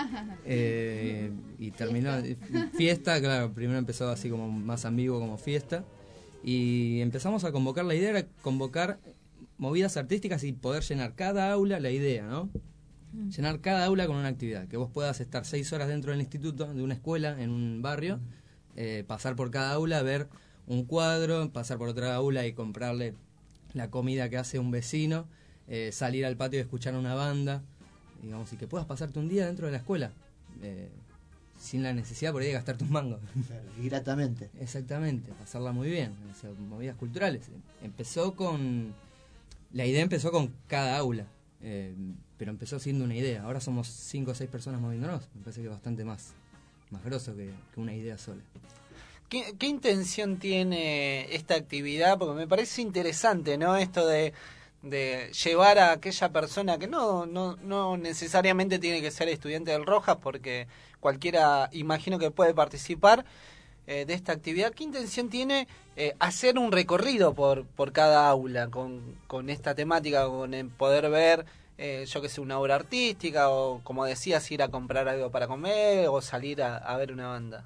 Eh, y terminó fiesta. fiesta, claro, primero empezó así como más ambiguo como fiesta y empezamos a convocar, la idea era convocar movidas artísticas y poder llenar cada aula, la idea, ¿no? Mm. Llenar cada aula con una actividad, que vos puedas estar seis horas dentro del instituto, de una escuela, en un barrio, eh, pasar por cada aula, ver un cuadro, pasar por otra aula y comprarle la comida que hace un vecino, eh, salir al patio y escuchar una banda, digamos, y que puedas pasarte un día dentro de la escuela, eh, sin la necesidad por ahí de gastarte un mango. Y gratamente. Exactamente, pasarla muy bien, o sea, movidas culturales. Empezó con... La idea empezó con cada aula, eh, pero empezó siendo una idea. Ahora somos cinco o seis personas moviéndonos, me parece que es bastante más, más grosso que, que una idea sola. ¿Qué, ¿Qué intención tiene esta actividad? Porque me parece interesante, ¿no? Esto de, de llevar a aquella persona que no, no, no necesariamente tiene que ser estudiante del Rojas, porque cualquiera imagino que puede participar eh, de esta actividad. ¿Qué intención tiene eh, hacer un recorrido por, por cada aula con, con esta temática, con el poder ver, eh, yo que sé, una obra artística o, como decías, ir a comprar algo para comer o salir a, a ver una banda?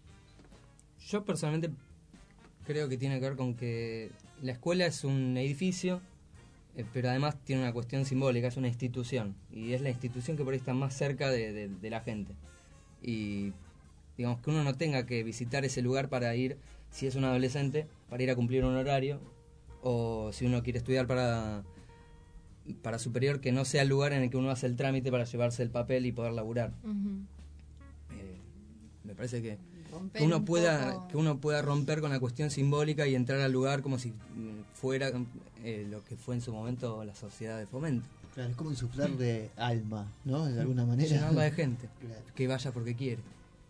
Yo personalmente creo que tiene que ver con que la escuela es un edificio, eh, pero además tiene una cuestión simbólica, es una institución, y es la institución que por ahí está más cerca de, de, de la gente. Y digamos que uno no tenga que visitar ese lugar para ir, si es un adolescente, para ir a cumplir un horario, o si uno quiere estudiar para, para superior, que no sea el lugar en el que uno hace el trámite para llevarse el papel y poder laburar. Ujú. Eh, me parece que Romper que uno un pueda poco. que uno pueda romper con la cuestión simbólica y entrar al lugar como si mm, fuera eh, lo que fue en su momento la sociedad de Fomento. Claro, es como insuflarle alma, ¿no? De alguna manera. Llenarla de gente, Claro. que vaya porque quiere.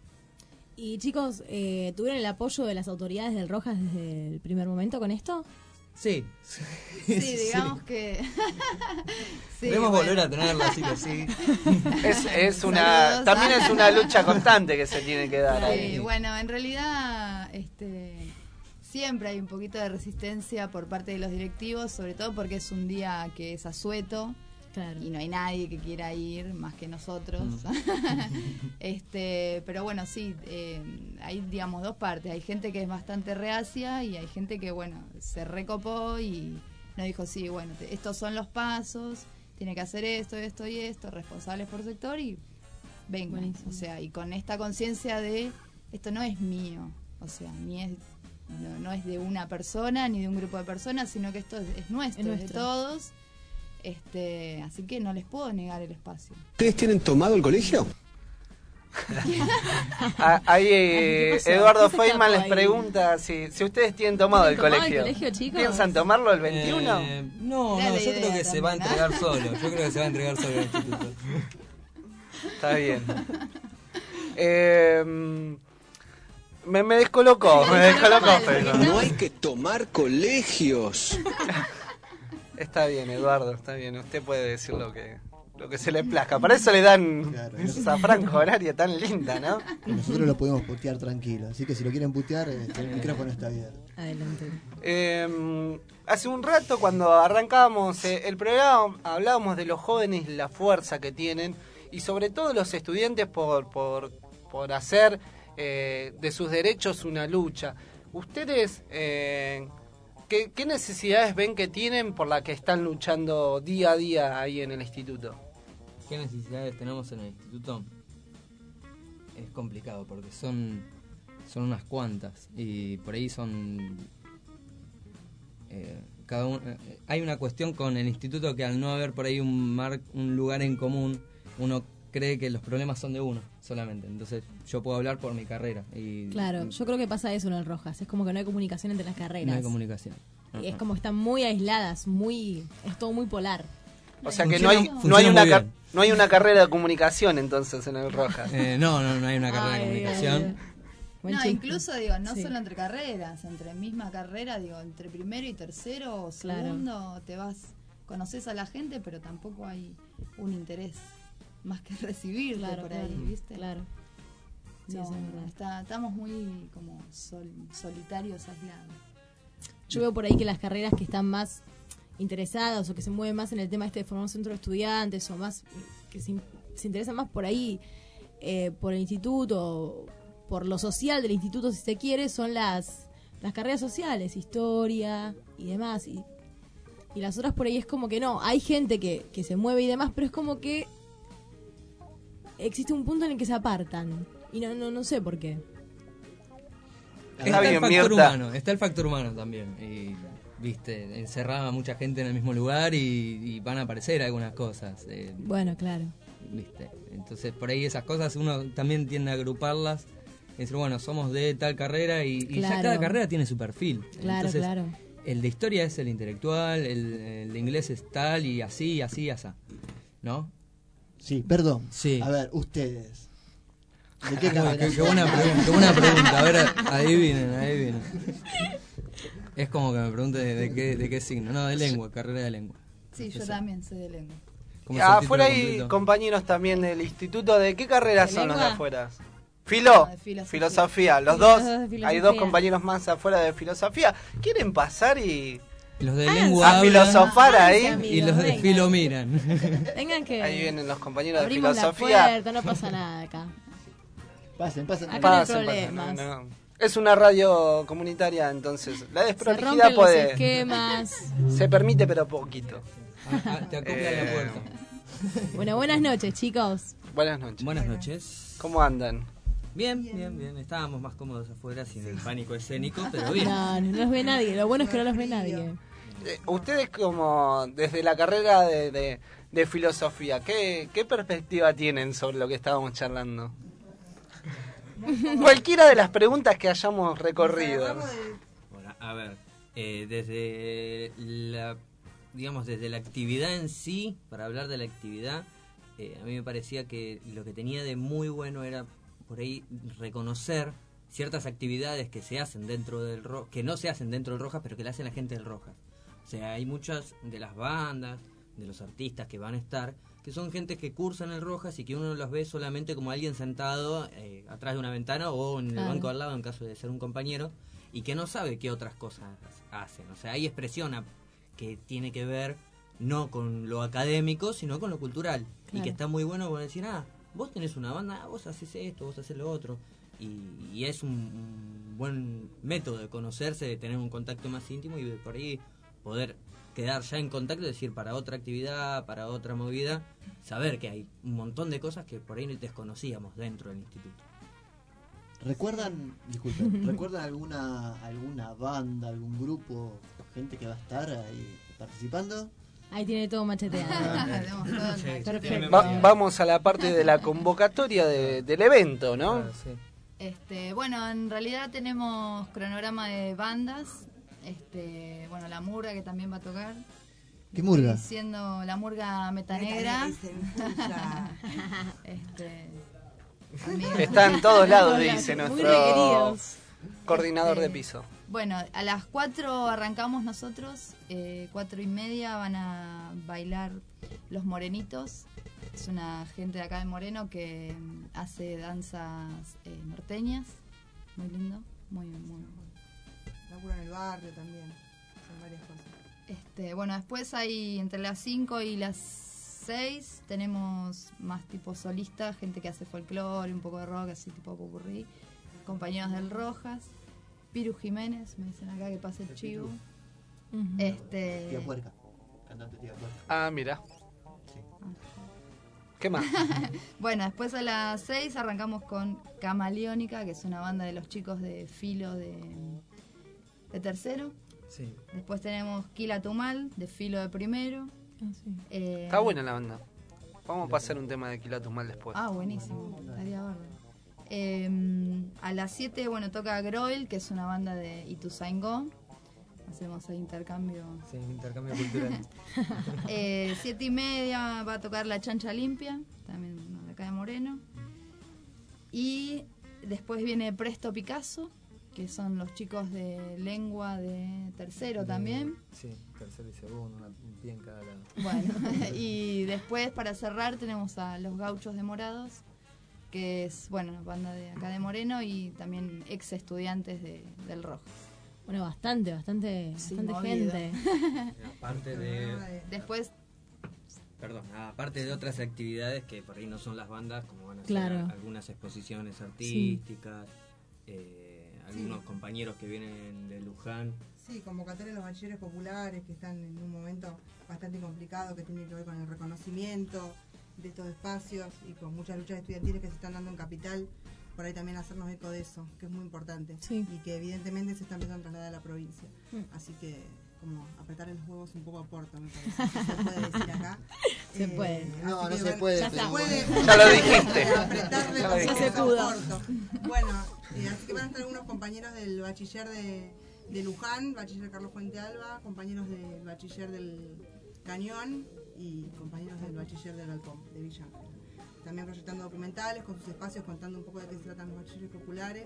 Y chicos, eh, ¿tuvieron el apoyo de las autoridades del Rojas desde el primer momento con esto? Sí. Sí, digamos que... Sí, Queremos bueno. volver a tenerla, así que sí. Es, es una, Saludos. también es una lucha constante que se tiene que dar Sí, ahí. bueno, en realidad este, siempre hay un poquito de resistencia por parte de los directivos, sobre todo porque es un día que es asueto y no hay nadie que quiera ir más que nosotros. este, pero bueno, sí, eh, hay digamos dos partes. Hay gente que es bastante reacia y hay gente que bueno se recopó y nos dijo sí, bueno, te- estos son los pasos, tiene que hacer esto, esto y esto, responsables por sector y vengan. Buenísimo. O sea, y con esta conciencia de esto no es mío, o sea, ni es no, no es de una persona ni de un grupo de personas, sino que esto es, es nuestro, Es es de nuestro. todos. Este, así que no les puedo negar el espacio. ¿Ustedes tienen tomado el colegio? Ah, Ahí eh, ¿Qué pasó? Eduardo ¿Qué se Feynman escapó les ahí? pregunta si, si ustedes tienen tomado el ¿Tienen tomado colegio. el colegio, chicos? ¿Piensan tomarlo el veintiuno? Eh, no, Era no, la yo idea creo que se va a también, ¿ah? entregar solo. Yo creo que se va a entregar solo el instituto. Está bien. Eh, me, me descolocó, me descolocó Feynman. No hay que tomar colegios. Está bien, Eduardo, está bien. Usted puede decir lo que, lo que se le plazca. Para eso le dan Claro. esa franja horaria tan linda, ¿no? Y nosotros lo podemos putear tranquilo. Así que si lo quieren putear, este, el micrófono está abierto. Adelante. Eh, hace un rato, cuando arrancábamos eh, el programa, hablábamos de los jóvenes, la fuerza que tienen, y sobre todo los estudiantes por, por, por hacer eh, de sus derechos una lucha. Ustedes... Eh, ¿Qué, ¿Qué necesidades ven que tienen por la que están luchando día a día ahí en el instituto? ¿Qué necesidades tenemos en el instituto? Es complicado porque son, son unas cuantas y por ahí son... Eh, cada uno, eh, hay una cuestión con el instituto que al no haber por ahí un, mar, un lugar en común, uno cree que los problemas son de uno solamente. Entonces yo puedo hablar por mi carrera. Y, Claro, yo creo que pasa eso en el Rojas. Es como que no hay comunicación entre las carreras. No hay comunicación. Y es como están muy aisladas, muy es todo muy polar. O sea que Funciona- no hay, no, funciona hay una muy car- bien. no hay una carrera de comunicación entonces en el Rojas. Eh, no, no, no hay una carrera de Ay, comunicación. ay, Buen No, chiste. incluso digo, no Sí. solo entre carreras, entre misma carrera, digo, entre primero y tercero o Claro. segundo, te vas, conoces a la gente, pero tampoco hay un interés más que recibirte Claro, por claro, ahí, ¿viste? Claro. Sí, No, eso es verdad. está- estamos muy como sol- solitarios, aislados. Yo veo por ahí que las carreras que están más interesadas o que se mueven más en el tema este de formar un centro de estudiantes o más que se, se interesan más por ahí eh, por el instituto, por lo social del instituto si se quiere, son las las carreras sociales, historia y demás. Y, y las otras por ahí es como que no, hay gente que, que se mueve y demás, pero es como que existe un punto en el que se apartan. Y no, no, no sé por qué. Está, bien, el factor Mirta. humano, está el factor humano también. Y, viste, encerraba mucha gente en el mismo lugar y, y van a aparecer algunas cosas. eh, Bueno, claro. ¿viste? Entonces, por ahí esas cosas uno también tiende a agruparlas. Y decir, bueno, somos de tal carrera y, y ya Claro. cada carrera tiene su perfil. Claro, Entonces, claro. el de historia es el intelectual, el, el de inglés es tal y así, así, así. ¿No? Sí, perdón. Sí. A ver, ustedes. ¿De qué Uy, carrera? qué, qué buena pregunta, qué buena pregunta. A ver, adivinen, adivinen. Es como que me pregunte de, de qué, de qué signo. No, de lengua, carrera de lengua. Sí, yo Eso. también soy de lengua. ¿Cómo es el Afuera título hay completo? compañeros también del instituto. ¿De qué carreras ¿De son los de lengua? afuera? Filo, No, de filosofía. filosofía. Los Sí, dos, los dos de filosofía. hay dos compañeros más afuera de filosofía. ¿Quieren pasar y Los de Ah, lengua a hablan filosofar ahí? y los de filo miran. Tengan que Ahí vienen los compañeros de abrimos la filosofía. puerta, no pasa nada acá. Pasen, pasen. Acá Pasen, no hay pasen, problemas. no, no. Es una radio comunitaria, entonces la Se desprolijidad rompen los puede. esquemas. Se permite, pero poquito. Ah, te acopla la puerta. Bueno, buenas noches, chicos. Buenas noches. Buenas noches. ¿Cómo andan? Bien, bien, bien. Estábamos más cómodos afuera sin el pánico escénico, pero bien. No, no los ve nadie. Lo bueno es que no los ve nadie. Eh, Ustedes como desde la carrera de, de, de filosofía, ¿qué, ¿qué perspectiva tienen sobre lo que estábamos charlando? Cualquiera de las preguntas que hayamos recorrido. Bueno, a ver, eh, desde la, digamos, desde la actividad en sí, para hablar de la actividad, eh, a mí me parecía que lo que tenía de muy bueno era por ahí reconocer ciertas actividades que se hacen dentro del Ro- que no se hacen dentro del Rojas, pero que le hace la gente del Rojas. O sea, hay muchas de las bandas, de los artistas que van a estar, que son gente que cursan el Rojas y que uno los ve solamente como alguien sentado eh, atrás de una ventana o en Claro. el banco al lado en caso de ser un compañero, y que no sabe qué otras cosas hacen. O sea, hay expresión a- que tiene que ver no con lo académico, sino con lo cultural. Y Claro. que está muy bueno por decir, ah, vos tenés una banda, vos haces esto, vos haces lo otro. Y, y es un, un buen método de conocerse, de tener un contacto más íntimo y de por ahí poder quedar ya en contacto, es decir, para otra actividad, para otra movida, saber que hay un montón de cosas que por ahí desconocíamos dentro del instituto. ¿Recuerdan, disculpen, ¿recuerdan alguna alguna banda, algún grupo, gente que va a estar ahí participando? Ahí tiene todo macheteado. Perfecto. Va- vamos a la parte de la convocatoria de- del evento, ¿no? Este, bueno, en realidad tenemos cronograma de bandas. Este, bueno, la murga que también va a tocar. ¿Qué murga? Siendo la murga Metanegra. este, amiga. Está en todos lados, dice Muy nuestro requeridos. coordinador Este, de piso. Bueno, a las cuatro arrancamos nosotros, eh, cuatro y media van a bailar Los Morenitos. Es una gente de acá de Moreno que mm, hace danzas eh, norteñas. Muy lindo, muy, muy. Laburo en el barrio también, hacen varias cosas. Este, bueno, después hay entre las cinco y las seis tenemos más tipo solista, gente que hace folclore, un poco de rock, así tipo popurrí. Compañeros del Rojas. Piru Jiménez, me dicen acá que pase el chivo. Este. Tía Puerca. Cantante Tía Puerca. Ah, mira. ¿Qué más? Bueno, después a las seis arrancamos con Camaleónica, que es una banda de los chicos de Filo de, de tercero. Sí. Después tenemos Quila Tumal, de Filo de primero. Eh, Está buena la banda. Vamos a pasar un tema de Quilatus mal después. Ah, buenísimo. Estaría bárbaro. Eh, a las siete, bueno, toca Groel, que es una banda de Ituzaingó. Hacemos el intercambio. Sí, intercambio cultural. eh, siete y media va a tocar La Chancha Limpia, también de acá de Moreno. Y después viene Presto Picasso, que son los chicos de lengua de tercero también. Sí, tercero y segundo, una- un pie en cada lado. Bueno, y después para cerrar tenemos a Los Gauchos de Morados, que es, bueno, una banda de acá de Moreno y también ex estudiantes de, del Rojo. Bueno, bastante, bastante, Sí, bastante movido. gente. Aparte de... Después, Perdón, aparte de otras actividades que por ahí no son las bandas, como van a Claro. ser algunas exposiciones artísticas, eh, algunos Sí. compañeros que vienen de Luján. Sí, convocatoria de los bachilleres populares que están en un momento bastante complicado que tiene que ver con el reconocimiento de estos espacios y con muchas luchas estudiantiles que se están dando en Capital, por ahí también hacernos eco de eso, que es muy importante Sí. y que evidentemente se está empezando a trasladar a la provincia. Mm. Así que como apretar en los huevos un poco a Porto, me parece. Si se puede decir acá. Se puede. así No, no que se bueno, puede, ya pero se bueno. puede. Ya lo dijiste. Apretarle Ya lo los dijiste. huevos a pudo. Porto. Bueno, eh, así que van a estar algunos compañeros del bachiller de, de Luján, bachiller Carlos Puente Alba, compañeros del bachiller del Cañón y compañeros del bachiller del Balcón, de Villa Ángel. También proyectando documentales con sus espacios, contando un poco de qué se tratan los bachilleres populares,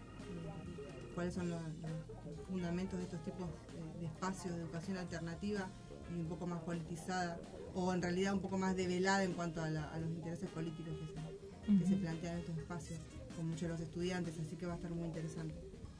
eh, cuáles son los, los fundamentos de estos tipos de, de espacios de educación alternativa y un poco más politizada, o en realidad un poco más develada en cuanto a, la- a los intereses políticos que se, que se Ujú. plantean en estos espacios con muchos de los estudiantes, así que va a estar muy interesante.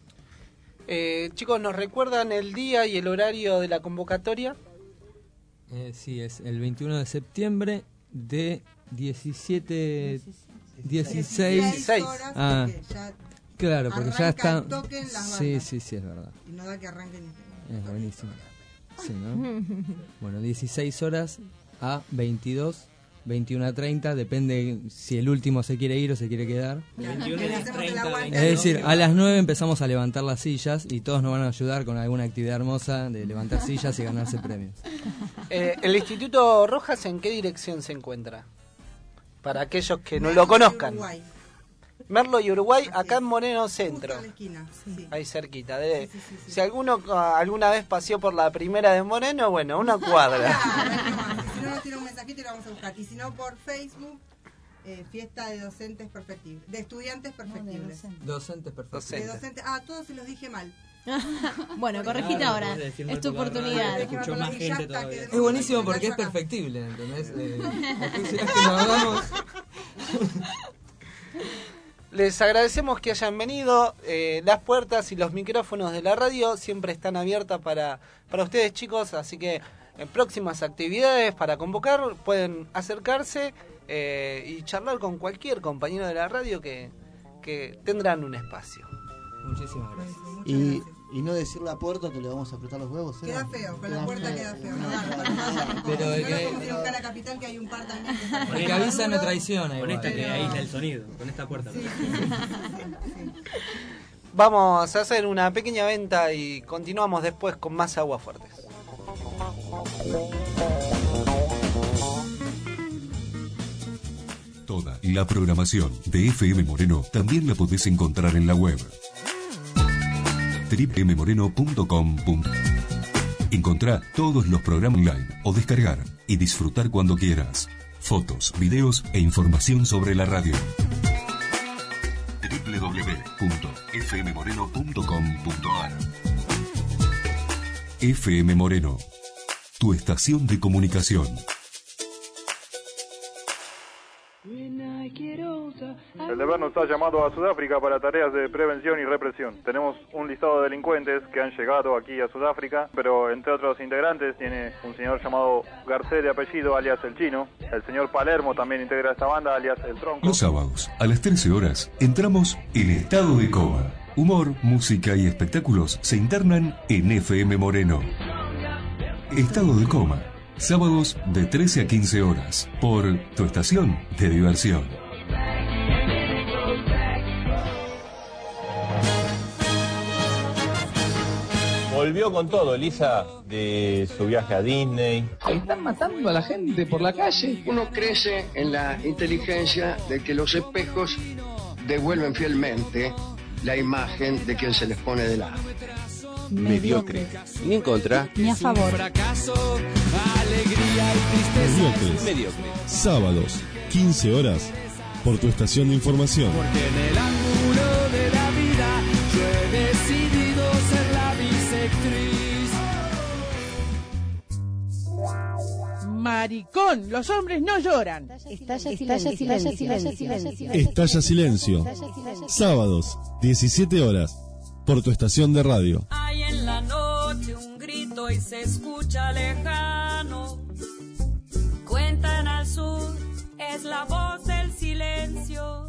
Eh, chicos, ¿nos recuerdan el día y el horario de la convocatoria? Eh, sí, es el veintiuno de septiembre de diecisiete... dieciséis... dieciséis horas, Ah, porque ya claro, porque ya arranca está... el toque en las Sí, bandas. sí, sí, es verdad. Y no da que arranquen este. Es buenísimo. Sí, ¿no? Bueno, dieciséis horas a veintidós, veintiuno a treinta, depende si el último se quiere ir o se quiere quedar. veintiuno y treinta. Es decir, a las nueve empezamos a levantar las sillas y todos nos van a ayudar con alguna actividad hermosa de levantar sillas y ganarse premios. Eh, ¿El Instituto Rojas en qué dirección se encuentra? Para aquellos que no lo conozcan. Uruguay. Merlo y Uruguay, acá en Moreno Centro. Justo en la esquina, sí. Ahí cerquita. De, Si alguno ah, alguna vez paseó por la primera de Moreno, bueno, una cuadra. Si no nos tira un mensajito y lo vamos a buscar. Y si no, por Facebook, eh, fiesta de docentes perfectibles. De estudiantes perfectibles. Docentes perfectos. De docentes. Ah, todos se los dije mal. Bueno, corregite ahora. Es tu oportunidad. Escuchó más Y ya gente está, todavía. que Es buenísimo porque es acá. perfectible, ¿entendés? Eh, la próxima vez que nos hagamos... Les agradecemos que hayan venido. Eh, las puertas y los micrófonos de la radio siempre están abiertas para, para ustedes, chicos. Así que en próximas actividades para convocar pueden acercarse eh, y charlar con cualquier compañero de la radio que, que tendrán un espacio. Muchísimas gracias. Y, y no decirle a Puerto que le vamos a apretar los huevos. ¿eh? Queda feo, con la Queda puerta feo. queda feo. No, da, no, da. Pero Si el no, que- nos podemos ir a buscar a Capital, que hay un par también. que están- El que avisa no traiciona. Con esta igual. que aísla el sonido, con esta puerta. Vamos a hacer una pequeña venta y continuamos después con más aguas fuertes. Toda la programación de F M Moreno también la podés encontrar en la web w w w punto moreno punto com. Encontrá todos los programas online o descargar y disfrutar cuando quieras. Fotos, videos e información sobre la radio. w w w punto f m moreno punto com punto a r. F M Moreno, tu estación de comunicación. El deber nos ha llamado a Sudáfrica para tareas de prevención y represión. Tenemos un listado de delincuentes que han llegado aquí a Sudáfrica, pero entre otros integrantes tiene un señor llamado Garcés de apellido, alias El Chino. El señor Palermo también integra esta banda, alias El Tronco. Los sábados, a las trece horas, entramos en Estado de Coma. Humor, música y espectáculos se internan en F M Moreno. Estado de Coma. Sábados de trece a quince horas, por tu estación de diversión. Volvió con todo, Elisa, de su viaje a Disney. Están matando a la gente por la calle. Uno crece en la inteligencia de que los espejos devuelven fielmente la imagen de quien se les pone de lado. Mediocre. Ni en contra. Ni a favor. Fracaso, alegría y tristeza. Mediocres. Mediocre. Sábados, quince horas, por tu estación de información. Porque en el ángulo de la vida yo he decidido ser la bisectriz. Maricón, los hombres no lloran. Estalla silencio, estalla silencio, silencio. Estalla Silencio. Sábados, diecisiete horas, por tu estación de radio. Hay en la noche un grito y se escucha lejano. Cuentan al sur, es la voz del silencio.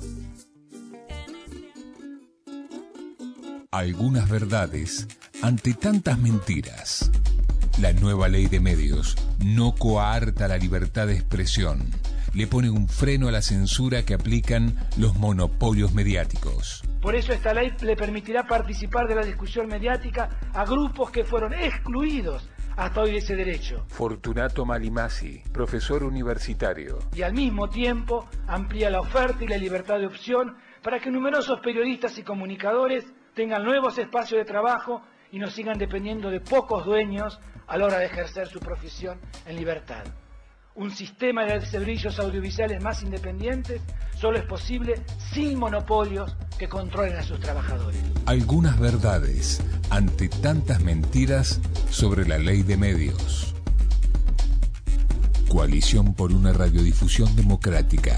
Algunas verdades ante tantas mentiras. La nueva ley de medios no coarta la libertad de expresión. Le pone un freno a la censura que aplican los monopolios mediáticos. Por eso esta ley le permitirá participar de la discusión mediática a grupos que fueron excluidos hasta hoy de ese derecho. Fortunato Malimasi, profesor universitario. Y al mismo tiempo amplía la oferta y la libertad de opción para que numerosos periodistas y comunicadores tengan nuevos espacios de trabajo y no sigan dependiendo de pocos dueños a la hora de ejercer su profesión en libertad. Un sistema de servicios audiovisuales más independientes solo es posible sin monopolios que controlen a sus trabajadores. Algunas verdades ante tantas mentiras sobre la ley de medios. Coalición por una radiodifusión democrática.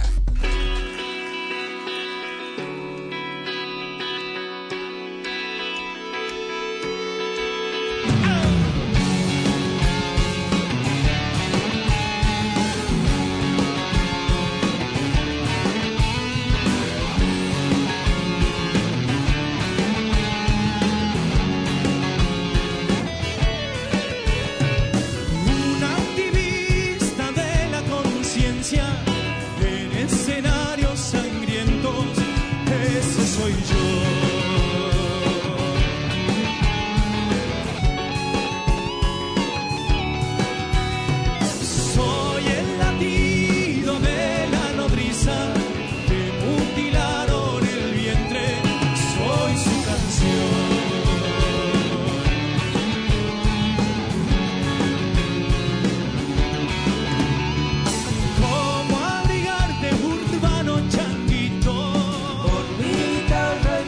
Por mi guitarra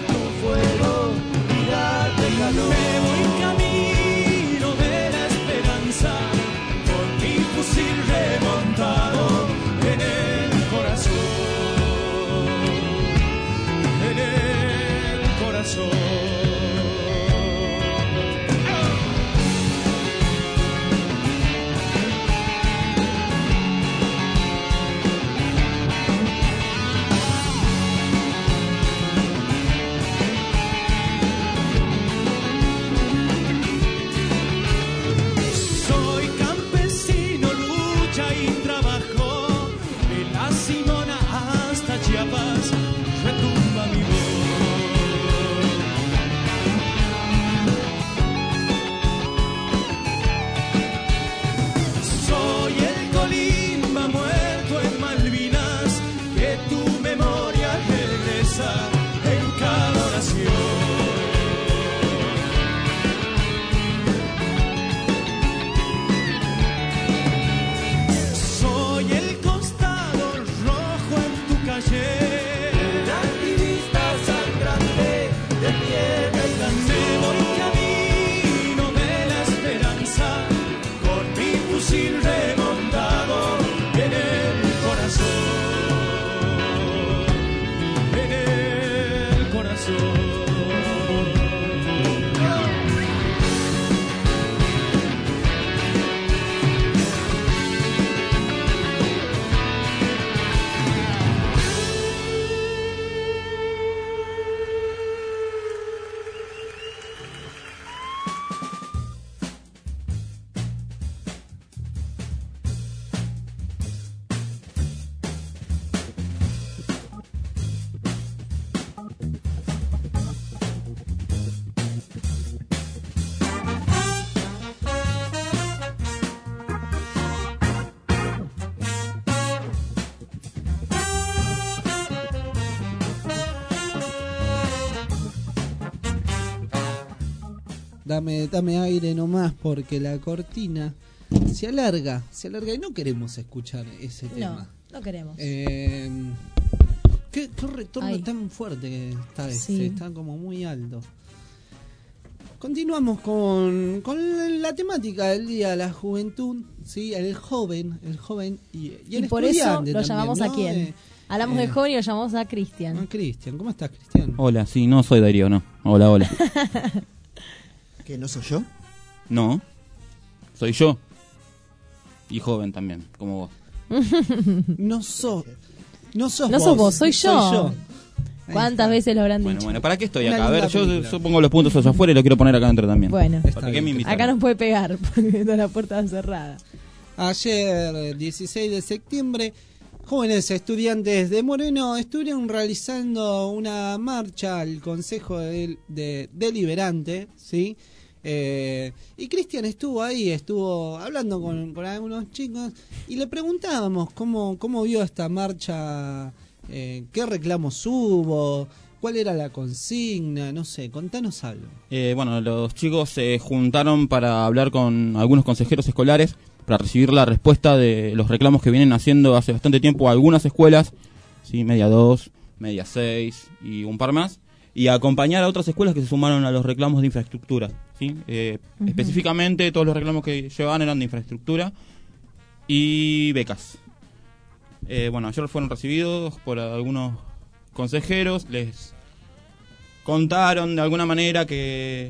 dame, dame aire nomás porque la cortina se alarga, se alarga y no queremos escuchar ese tema. No, no queremos. Eh, ¿qué, qué retorno Ay. tan fuerte que está este, Sí. está como muy alto. Continuamos con, con la temática del Día de la Juventud, ¿sí? El joven, el joven y, y el Y por eso estudiante lo también, llamamos ¿no? a quién. Eh, Hablamos eh, del joven y lo llamamos a Cristian. a Cristian, ¿cómo estás, Cristian? Hola, sí, no soy Darío, no. Hola, hola. ¿Qué, no soy yo? No, soy yo. Y joven también, como vos. No sos, no sos No vos, sos vos, soy yo. Soy yo. ¿Cuántas veces lo habrán Bueno, dicho? bueno, ¿para qué estoy Una acá? A ver, linda yo, película. yo pongo los puntos hacia afuera y lo quiero poner acá adentro también. Bueno, ¿Para qué me invitan? acá nos puede pegar porque está la puerta cerrada. Ayer, dieciséis de septiembre, jóvenes estudiantes de Moreno estuvieron realizando una marcha al Consejo de, de- Deliberante, ¿sí? Eh, y Cristian estuvo ahí, estuvo hablando con, con algunos chicos y le preguntábamos cómo, cómo vio esta marcha, eh, qué reclamos hubo, cuál era la consigna, no sé, contanos algo. Eh, bueno, los chicos se juntaron para hablar con algunos consejeros escolares para recibir la respuesta de los reclamos que vienen haciendo hace bastante tiempo algunas escuelas, sí, media dos, media seis y un par más, y acompañar a otras escuelas que se sumaron a los reclamos de infraestructura, sí. Eh, Ujú. Específicamente todos los reclamos que llevaban eran de infraestructura y becas. Eh, bueno, ayer fueron recibidos por algunos consejeros, les contaron de alguna manera que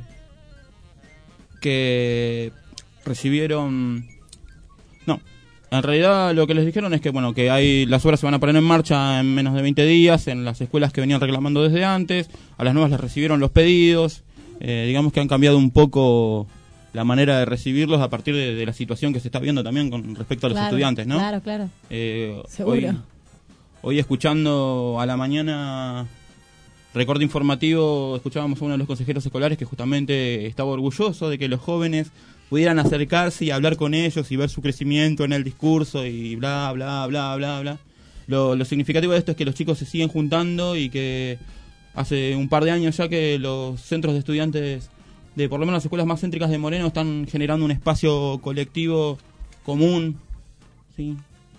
que recibieron, no, en realidad lo que les dijeron es que bueno, que hay las obras se van a poner en marcha en menos de veinte días en las escuelas que venían reclamando desde antes, a las nuevas les recibieron los pedidos, eh, digamos que han cambiado un poco la manera de recibirlos a partir de, de la situación que se está viendo también con respecto a los Claro, estudiantes, ¿no? Claro, claro. Eh, Seguro. Hoy, hoy escuchando a la mañana recorte informativo, escuchábamos a uno de los consejeros escolares que justamente estaba orgulloso de que los jóvenes pudieran acercarse y hablar con ellos y ver su crecimiento en el discurso y bla, bla, bla, bla, bla. Lo, lo significativo de esto es que los chicos se siguen juntando y que hace un par de años ya que los centros de estudiantes de por lo menos las escuelas más céntricas de Moreno están generando un espacio colectivo común, ¿sí?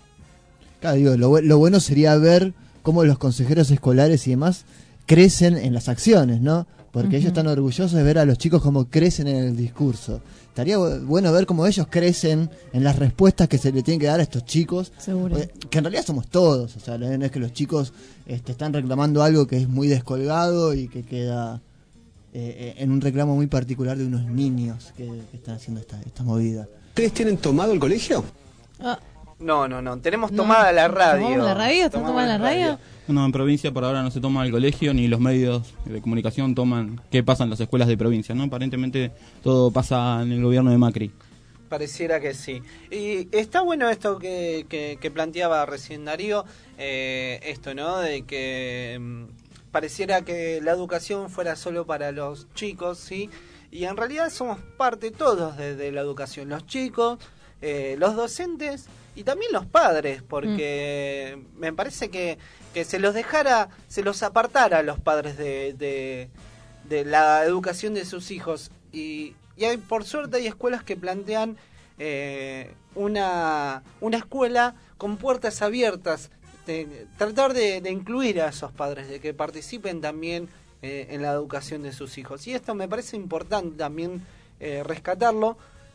Claro, digo, lo, bu- lo bueno sería ver cómo los consejeros escolares y demás crecen en las acciones, ¿no? Porque Ujú. ellos están orgullosos de ver a los chicos cómo crecen en el discurso. Estaría bu- bueno ver cómo ellos crecen en las respuestas que se le tienen que dar a estos chicos. Seguro. Porque- que en realidad somos todos, o sea, no es que los chicos este, están reclamando algo que es muy descolgado y que queda eh, en un reclamo muy particular de unos niños que, que están haciendo esta, esta movida. ¿Ustedes tienen tomado el colegio? Ah, No, no, no. Tenemos No. tomada la radio. ¿Tomamos la radio? ¿Están Tomamos tomando la radio? No, en provincia por ahora no se toma el colegio ni los medios de comunicación toman qué pasa en las escuelas de provincia, ¿no? Aparentemente todo pasa en el gobierno de Macri. Pareciera que sí. Y está bueno esto que, que, que planteaba recién Darío, eh, esto, ¿no? De que mm, pareciera que la educación fuera solo para los chicos, ¿sí? Y en realidad somos parte todos de, de la educación, los chicos, eh, los docentes y también los padres, porque mm. me parece que, que se los dejara, se los apartara a los padres de, de, de la educación de sus hijos. Y, y hay, por suerte hay escuelas que plantean eh, una, una escuela con puertas abiertas, de, tratar de, de incluir a esos padres, de que participen también eh, en la educación de sus hijos. Y esto me parece importante también eh, rescatarlo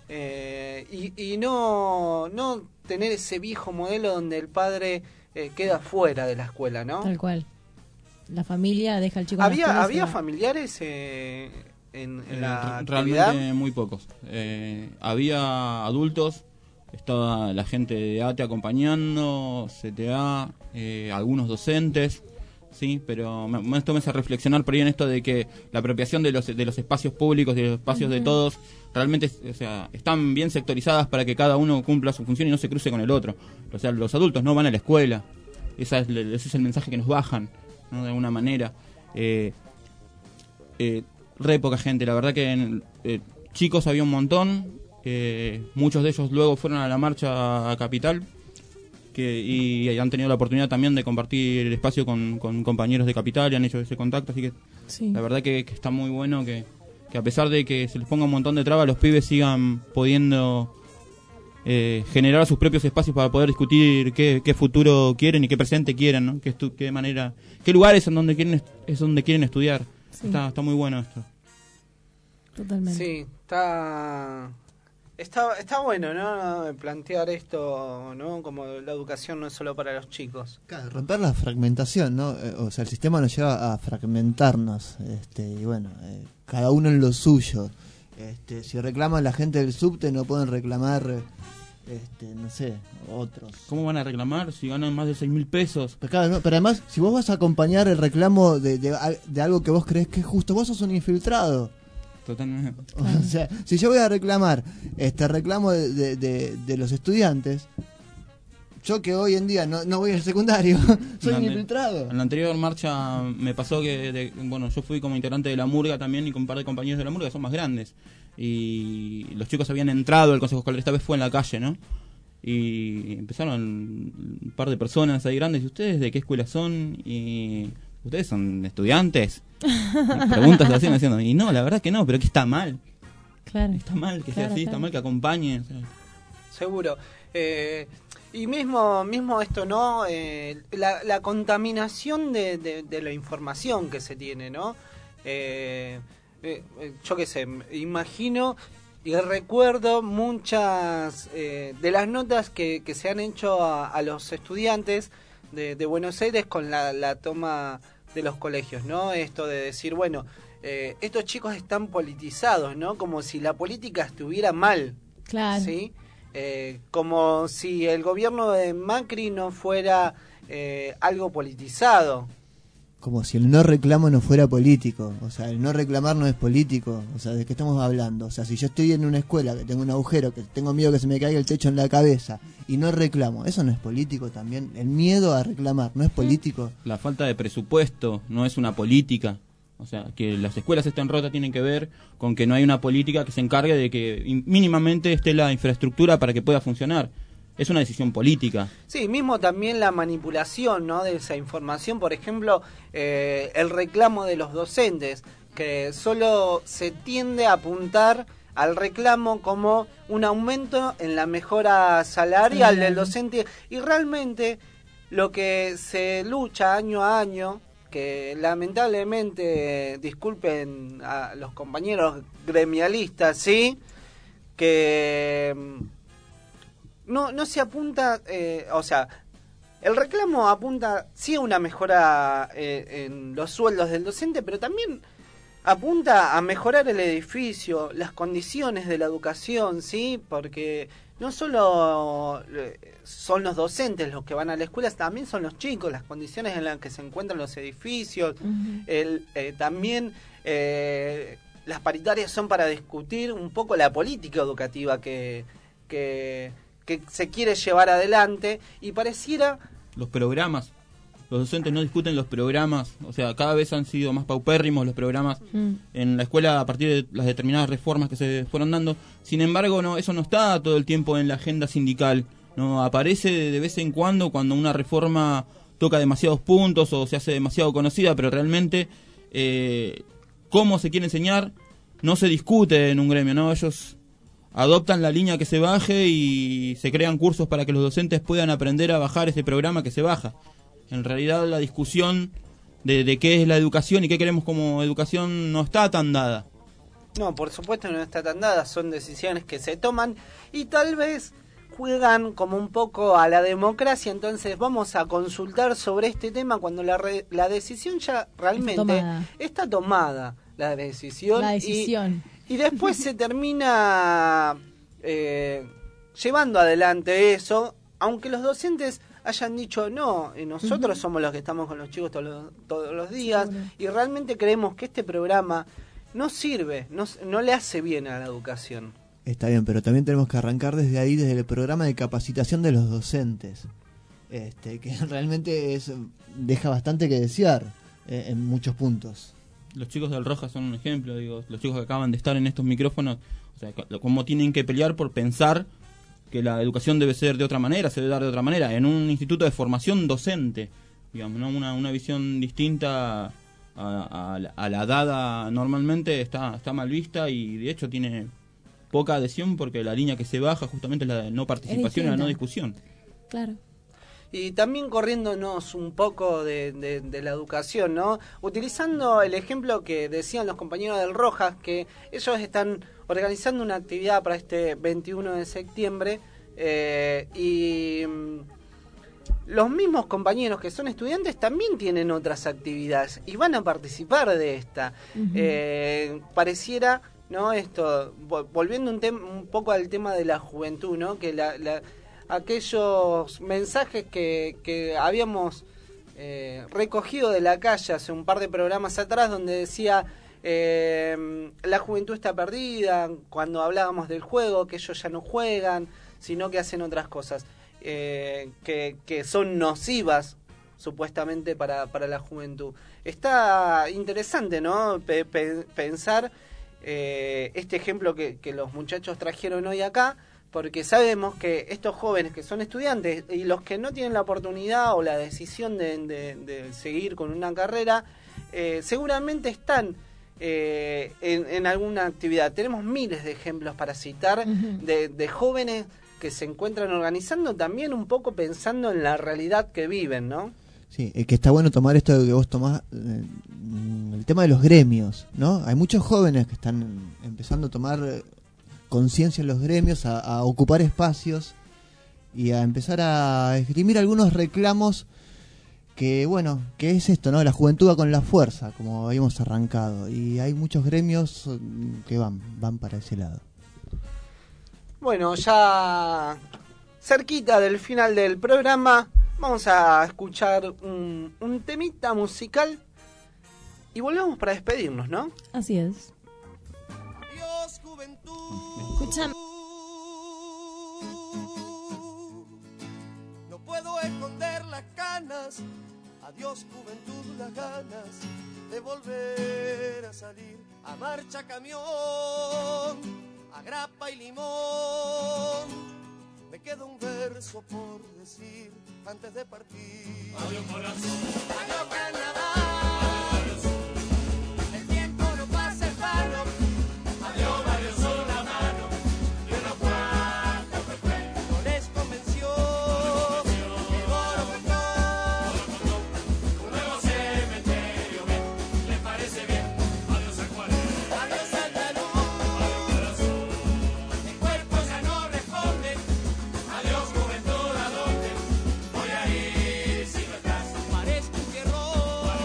eh, y, y no, no tener ese viejo modelo donde el padre eh, queda fuera de la escuela, ¿no? Tal cual. La familia deja al chico en la escuela ¿Había, y se había va. familiares eh, en, en Eh, la re- actividad? realmente muy pocos. Eh, había adultos, estaba la gente de A T E acompañando, C T A, eh, algunos docentes, sí, pero me, esto me hace reflexionar por ahí en esto de que la apropiación de los de los espacios públicos, de los espacios de Ujú. todos, realmente, o sea, están bien sectorizadas para que cada uno cumpla su función y no se cruce con el otro. O sea, los adultos no van a la escuela. Esa es, ese es el mensaje que nos bajan, ¿no? De alguna manera. Eh, eh, re poca gente, la verdad que en, eh, chicos había un montón, eh, muchos de ellos luego fueron a la marcha a Capital que, y han tenido la oportunidad también de compartir el espacio con, con compañeros de Capital y han hecho ese contacto, así que Sí. la verdad que, que está muy bueno que, que a pesar de que se les ponga un montón de trabas, los pibes sigan pudiendo eh, generar sus propios espacios para poder discutir qué, qué futuro quieren y qué presente quieren, ¿no? Qué, estu- qué manera, qué lugares en donde quieren est- es donde quieren estudiar. Sí. Está, está muy bueno esto. Totalmente. Sí, está, está, está bueno, ¿no? Plantear esto, ¿no? Como la educación no es solo para los chicos. Claro, romper la fragmentación, ¿no? Eh, O sea, el sistema nos lleva a fragmentarnos, este, y bueno, eh, cada uno en lo suyo. Este, si reclaman la gente del subte, no pueden reclamar, este, no sé, otros. ¿Cómo van a reclamar si ganan más de seis mil pesos? Pero, claro, no, pero además, si vos vas a acompañar el reclamo de, de, de algo que vos crees que es justo, vos sos un infiltrado. Totalmente. O sea, si yo voy a reclamar este reclamo de, de, de, de los estudiantes, yo que hoy en día no, no voy al secundario, soy un infiltrado. En la anterior marcha me pasó que, de, bueno, yo fui como integrante de la Murga también y con un par de compañeros de la Murga que son más grandes. Y los chicos habían entrado al Consejo Escolar, esta vez fue en la calle, ¿no? Y empezaron un par de personas ahí grandes, ¿y ustedes de qué escuela son? Y ¿ustedes son estudiantes? Y preguntas así, me diciendo, y no, la verdad que no, pero que está mal. Claro. Está mal que sea Claro, así, claro. está mal que acompañe. O sea. Seguro. Eh, y mismo mismo esto, ¿no? Eh, la, la contaminación de, de, de la información que se tiene, ¿no? Eh, eh, yo qué sé, imagino y recuerdo muchas eh, de las notas que, que se han hecho a, a los estudiantes de, de Buenos Aires con la, la toma de los colegios, ¿no? Esto de decir, bueno, eh, estos chicos están politizados, ¿no? Como si la política estuviera mal. Claro. ¿Sí? Eh, como si el gobierno de Macri no fuera eh, algo politizado. Como si el no reclamo no fuera político. O sea, el no reclamar no es político. O sea, ¿de qué estamos hablando? O sea, si yo estoy en una escuela que tengo un agujero, que tengo miedo que se me caiga el techo en la cabeza y no reclamo, ¿eso no es político también? El miedo a reclamar, ¿no es político? La falta de presupuesto no es una política. O sea, que las escuelas estén rotas tienen que ver con que no hay una política que se encargue de que in- mínimamente esté la infraestructura para que pueda funcionar. Es una decisión política. Sí, mismo también la manipulación, ¿no? De esa información, por ejemplo, eh, el reclamo de los docentes, que solo se tiende a apuntar al reclamo como un aumento en la mejora salarial del docente, y realmente lo que se lucha año a año, que lamentablemente, disculpen a los compañeros gremialistas, ¿sí? Que no, no se apunta, eh, o sea, el reclamo apunta sí a una mejora eh, en los sueldos del docente, pero también apunta a mejorar el edificio, las condiciones de la educación, ¿sí? Porque no solo eh, son los docentes los que van a la escuela, también son los chicos, las condiciones en las que se encuentran los edificios. Ujú. el, eh, también eh, las paritarias son para discutir un poco la política educativa que, que, que se quiere llevar adelante, y pareciera... Los programas. Los docentes no discuten los programas. O sea, cada vez han sido más paupérrimos los programas Mm. en la escuela a partir de las determinadas reformas que se fueron dando. Sin embargo, no, eso no está todo el tiempo en la agenda sindical. No aparece de vez en cuando cuando una reforma toca demasiados puntos o se hace demasiado conocida, pero realmente eh, cómo se quiere enseñar no se discute en un gremio, ¿no? Ellos adoptan la línea que se baje y se crean cursos para que los docentes puedan aprender a bajar ese programa que se baja. En realidad la discusión de, de qué es la educación y qué queremos como educación no está tan dada. No, por supuesto no está tan dada, son decisiones que se toman y tal vez juegan como un poco a la democracia, entonces vamos a consultar sobre este tema cuando la, re- la decisión ya realmente Está tomada. está tomada, la decisión. La y- decisión. Y, después se termina eh, llevando adelante eso, aunque los docentes hayan dicho no, eh, nosotros Ujú. somos los que estamos con los chicos todos los, todos los días, Seguro. y realmente creemos que este programa no sirve, no, no le hace bien a la educación. Está bien, pero también tenemos que arrancar desde ahí, desde el programa de capacitación de los docentes, este, que realmente es deja bastante que desear eh, en muchos puntos. Los chicos del Rojas son un ejemplo, digo, los chicos que acaban de estar en estos micrófonos, o sea, c- cómo tienen que pelear por pensar que la educación debe ser de otra manera, se debe dar de otra manera, en un instituto de formación docente, digamos, ¿no? una, una visión distinta a, a la- a la dada normalmente está, está mal vista y de hecho tiene poca adhesión porque la línea que se baja justamente es la de no participación y la no discusión. Claro. Y también corriéndonos un poco de, de- de la educación, ¿no? Utilizando el ejemplo que decían los compañeros del Rojas, que ellos están organizando una actividad para este veintiuno de septiembre eh, y mm, los mismos compañeros que son estudiantes también tienen otras actividades y van a participar de esta. Ujú. Eh, pareciera, ¿no? Esto, vo- volviendo un, tem- un poco al tema de la juventud, ¿no? Que la... la aquellos mensajes que, que habíamos eh, recogido de la calle hace un par de programas atrás donde decía eh, la juventud está perdida, cuando hablábamos del juego, que ellos ya no juegan, sino que hacen otras cosas eh, que, que son nocivas supuestamente para, para la juventud. Está interesante, ¿no? Pe- pe- pensar eh, este ejemplo que, que los muchachos trajeron hoy acá, porque sabemos que estos jóvenes que son estudiantes y los que no tienen la oportunidad o la decisión de, de- de seguir con una carrera, eh, seguramente están eh, en, en alguna actividad. Tenemos miles de ejemplos para citar de, de jóvenes que se encuentran organizando también un poco pensando en la realidad que viven, ¿no? Sí, es que está bueno tomar esto que vos tomás, eh, el tema de los gremios, ¿no? Hay muchos jóvenes que están empezando a tomar eh, conciencia en los gremios, a, a ocupar espacios y a empezar a esgrimir algunos reclamos que, bueno, que es esto, ¿no? La juventud va con la fuerza, como habíamos arrancado, y hay muchos gremios mm, que van, van para ese lado. Bueno, ya cerquita del final del programa, vamos a escuchar un, un temita musical y volvemos para despedirnos, ¿no? Así es. Escúchame. No puedo esconder las ganas, adiós juventud, las ganas de volver a salir a marcha camión, a grapa y limón. Me queda un verso por decir antes de partir. Adiós corazón, adiós carnaval, el tiempo no pasa en vano. Adiós varios son la mano y unos cuantos frecuentes. No les convenció el borobotón, un nuevo cementerio, ven, ¿les parece bien? Adiós acuarela, adiós Santa Luz, adiós corazón, el cuerpo ya no responde. Adiós juventud, ¿a dónde voy a ir si no estás? Parezco un fierro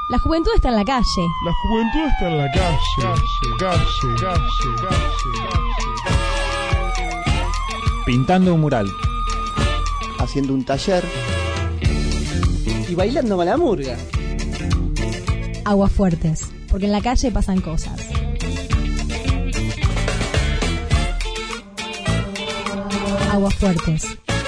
La juventud está en la calle. La juventud está en la calle. Calle, calle, calle, calle. Pintando un mural. Haciendo un taller. Y bailando malamurga. Aguas fuertes, porque en la calle pasan cosas. Aguas fuertes.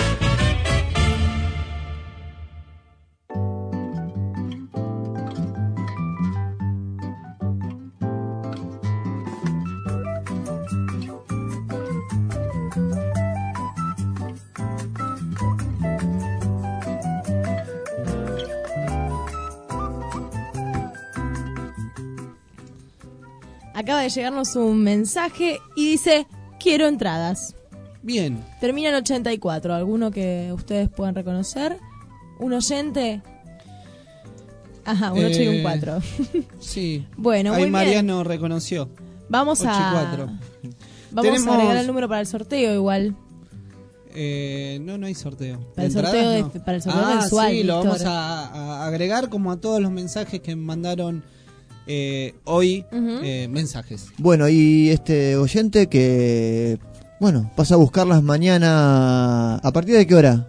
Acaba de llegarnos un mensaje y dice: quiero entradas. Bien. Termina en ochenta y cuatro. ¿Alguno que ustedes puedan reconocer? ¿Un oyente? Ajá, un Eh, ocho y un cuatro. Sí. Bueno, ahí muy Mariano bien. reconoció. Vamos ocho y a... cuatro. Vamos Tenemos- a agregar el número para el sorteo igual. Eh, no, no hay sorteo. Para el ¿De sorteo entradas? de- No. para el sorteo ah, mensual, sí, lo Víctor. vamos a, a agregar como a todos los mensajes que mandaron eh, hoy. Ujú. eh, mensajes. Bueno, y este oyente que, bueno, pasa a buscarlas mañana. ¿A partir de qué hora?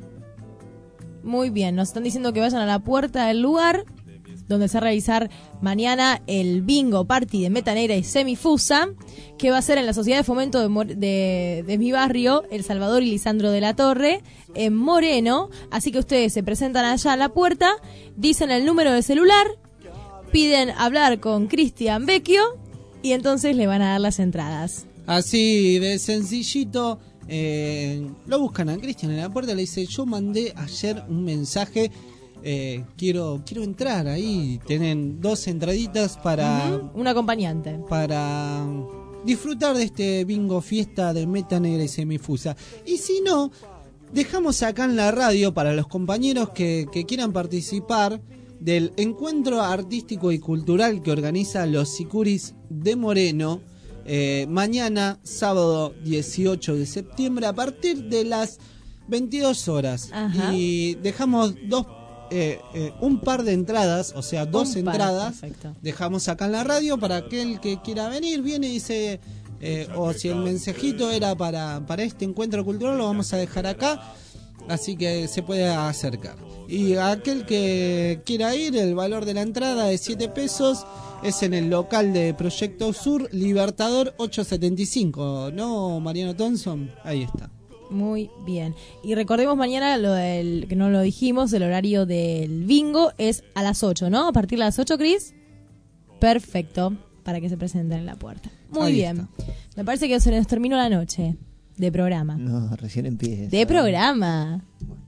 Muy bien, nos están diciendo que vayan a la puerta del lugar donde se va a realizar mañana el bingo party de Meta Negra y Semifusa, que va a ser en la Sociedad de Fomento de, Mor- de, de mi barrio, El Salvador y Lisandro de la Torre, en Moreno. Así que ustedes se presentan allá a la puerta, dicen el número de celular, piden hablar con Cristian Vecchio y entonces le van a dar las entradas. Así de sencillito, eh, lo buscan a Cristian en la puerta, le dice: yo mandé ayer un mensaje, eh, quiero quiero entrar ahí. Tienen dos entraditas para, Ujú, un acompañante. para disfrutar de este bingo fiesta de Meta Negra y Semifusa. Y si no, dejamos acá en la radio para los compañeros que, que quieran participar del encuentro artístico y cultural que organiza los Sicuris de Moreno, eh, mañana, sábado dieciocho de septiembre, a partir de las veintidós horas. Ajá. Y dejamos dos eh, eh, un par de entradas, o sea, dos Un par, entradas. perfecto. Dejamos acá en la radio para aquel que quiera venir, viene y dice, eh, o si el mensajito era para, para este encuentro cultural, lo vamos a dejar acá, así que se puede acercar. Y aquel que quiera ir, el valor de la entrada es siete pesos, es en el local de Proyecto Sur, Libertador ochocientos setenta y cinco, ¿no, Mariano Thompson? Ahí está. Muy bien. Y recordemos mañana lo del, que no lo dijimos, el horario del bingo es a las ocho, ¿no? A partir de las ocho, Cris. Perfecto, para que se presenten en la puerta. Muy Ahí bien. Me parece que se nos terminó la noche de programa. No, recién empieza. De programa.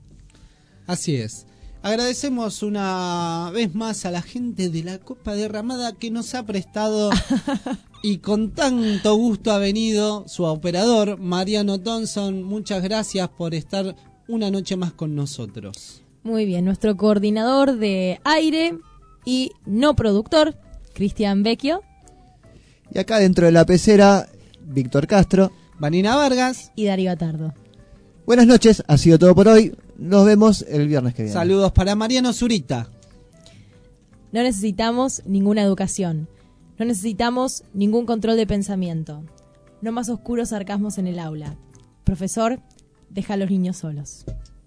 Así es. Agradecemos una vez más a la gente de la Copa Derramada que nos ha prestado y con tanto gusto ha venido su operador, Mariano Thompson. Muchas gracias por estar una noche más con nosotros. Muy bien. Nuestro coordinador de aire y no productor, Cristian Vecchio. Y acá dentro de la pecera, Víctor Castro. Vanina Vargas. Y Darío Atardo. Buenas noches, ha sido todo por hoy. Nos vemos el viernes que viene. Saludos para Mariano Zurita. No necesitamos ninguna educación. No necesitamos ningún control de pensamiento. No más oscuros sarcasmos en el aula. Profesor, deja a los niños solos.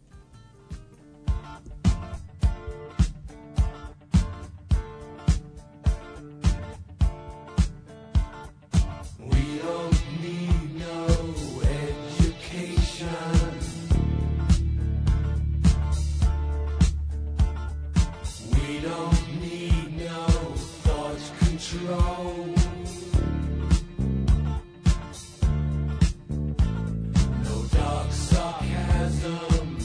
We don't need no education. We don't need no thought control. No dark sarcasm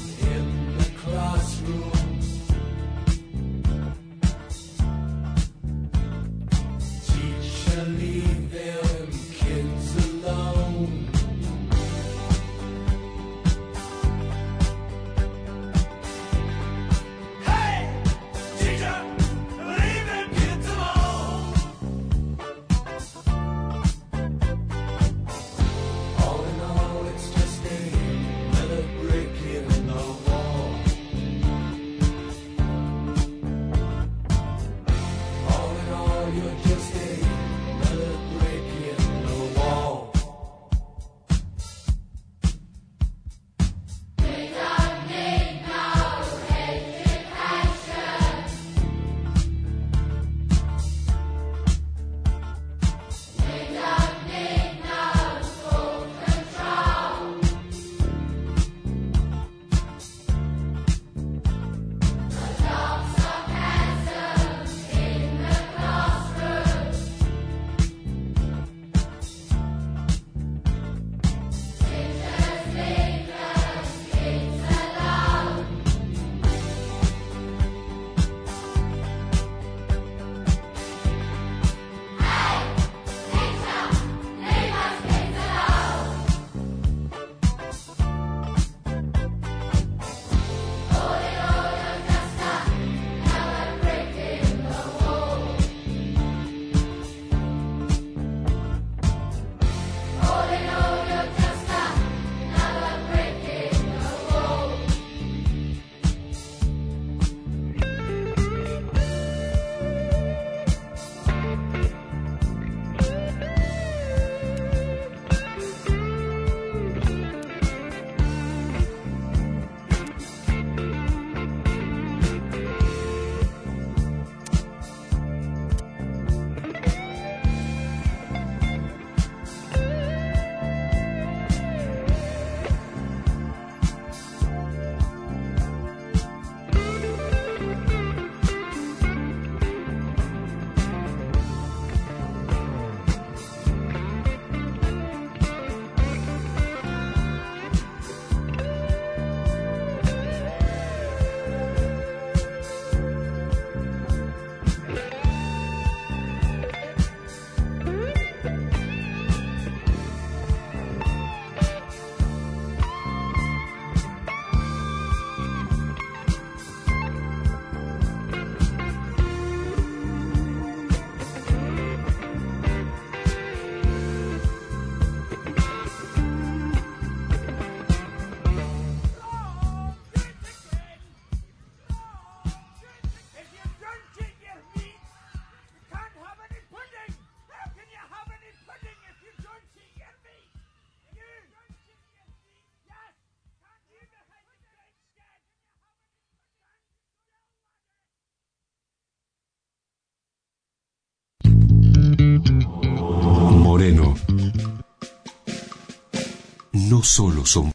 no solo son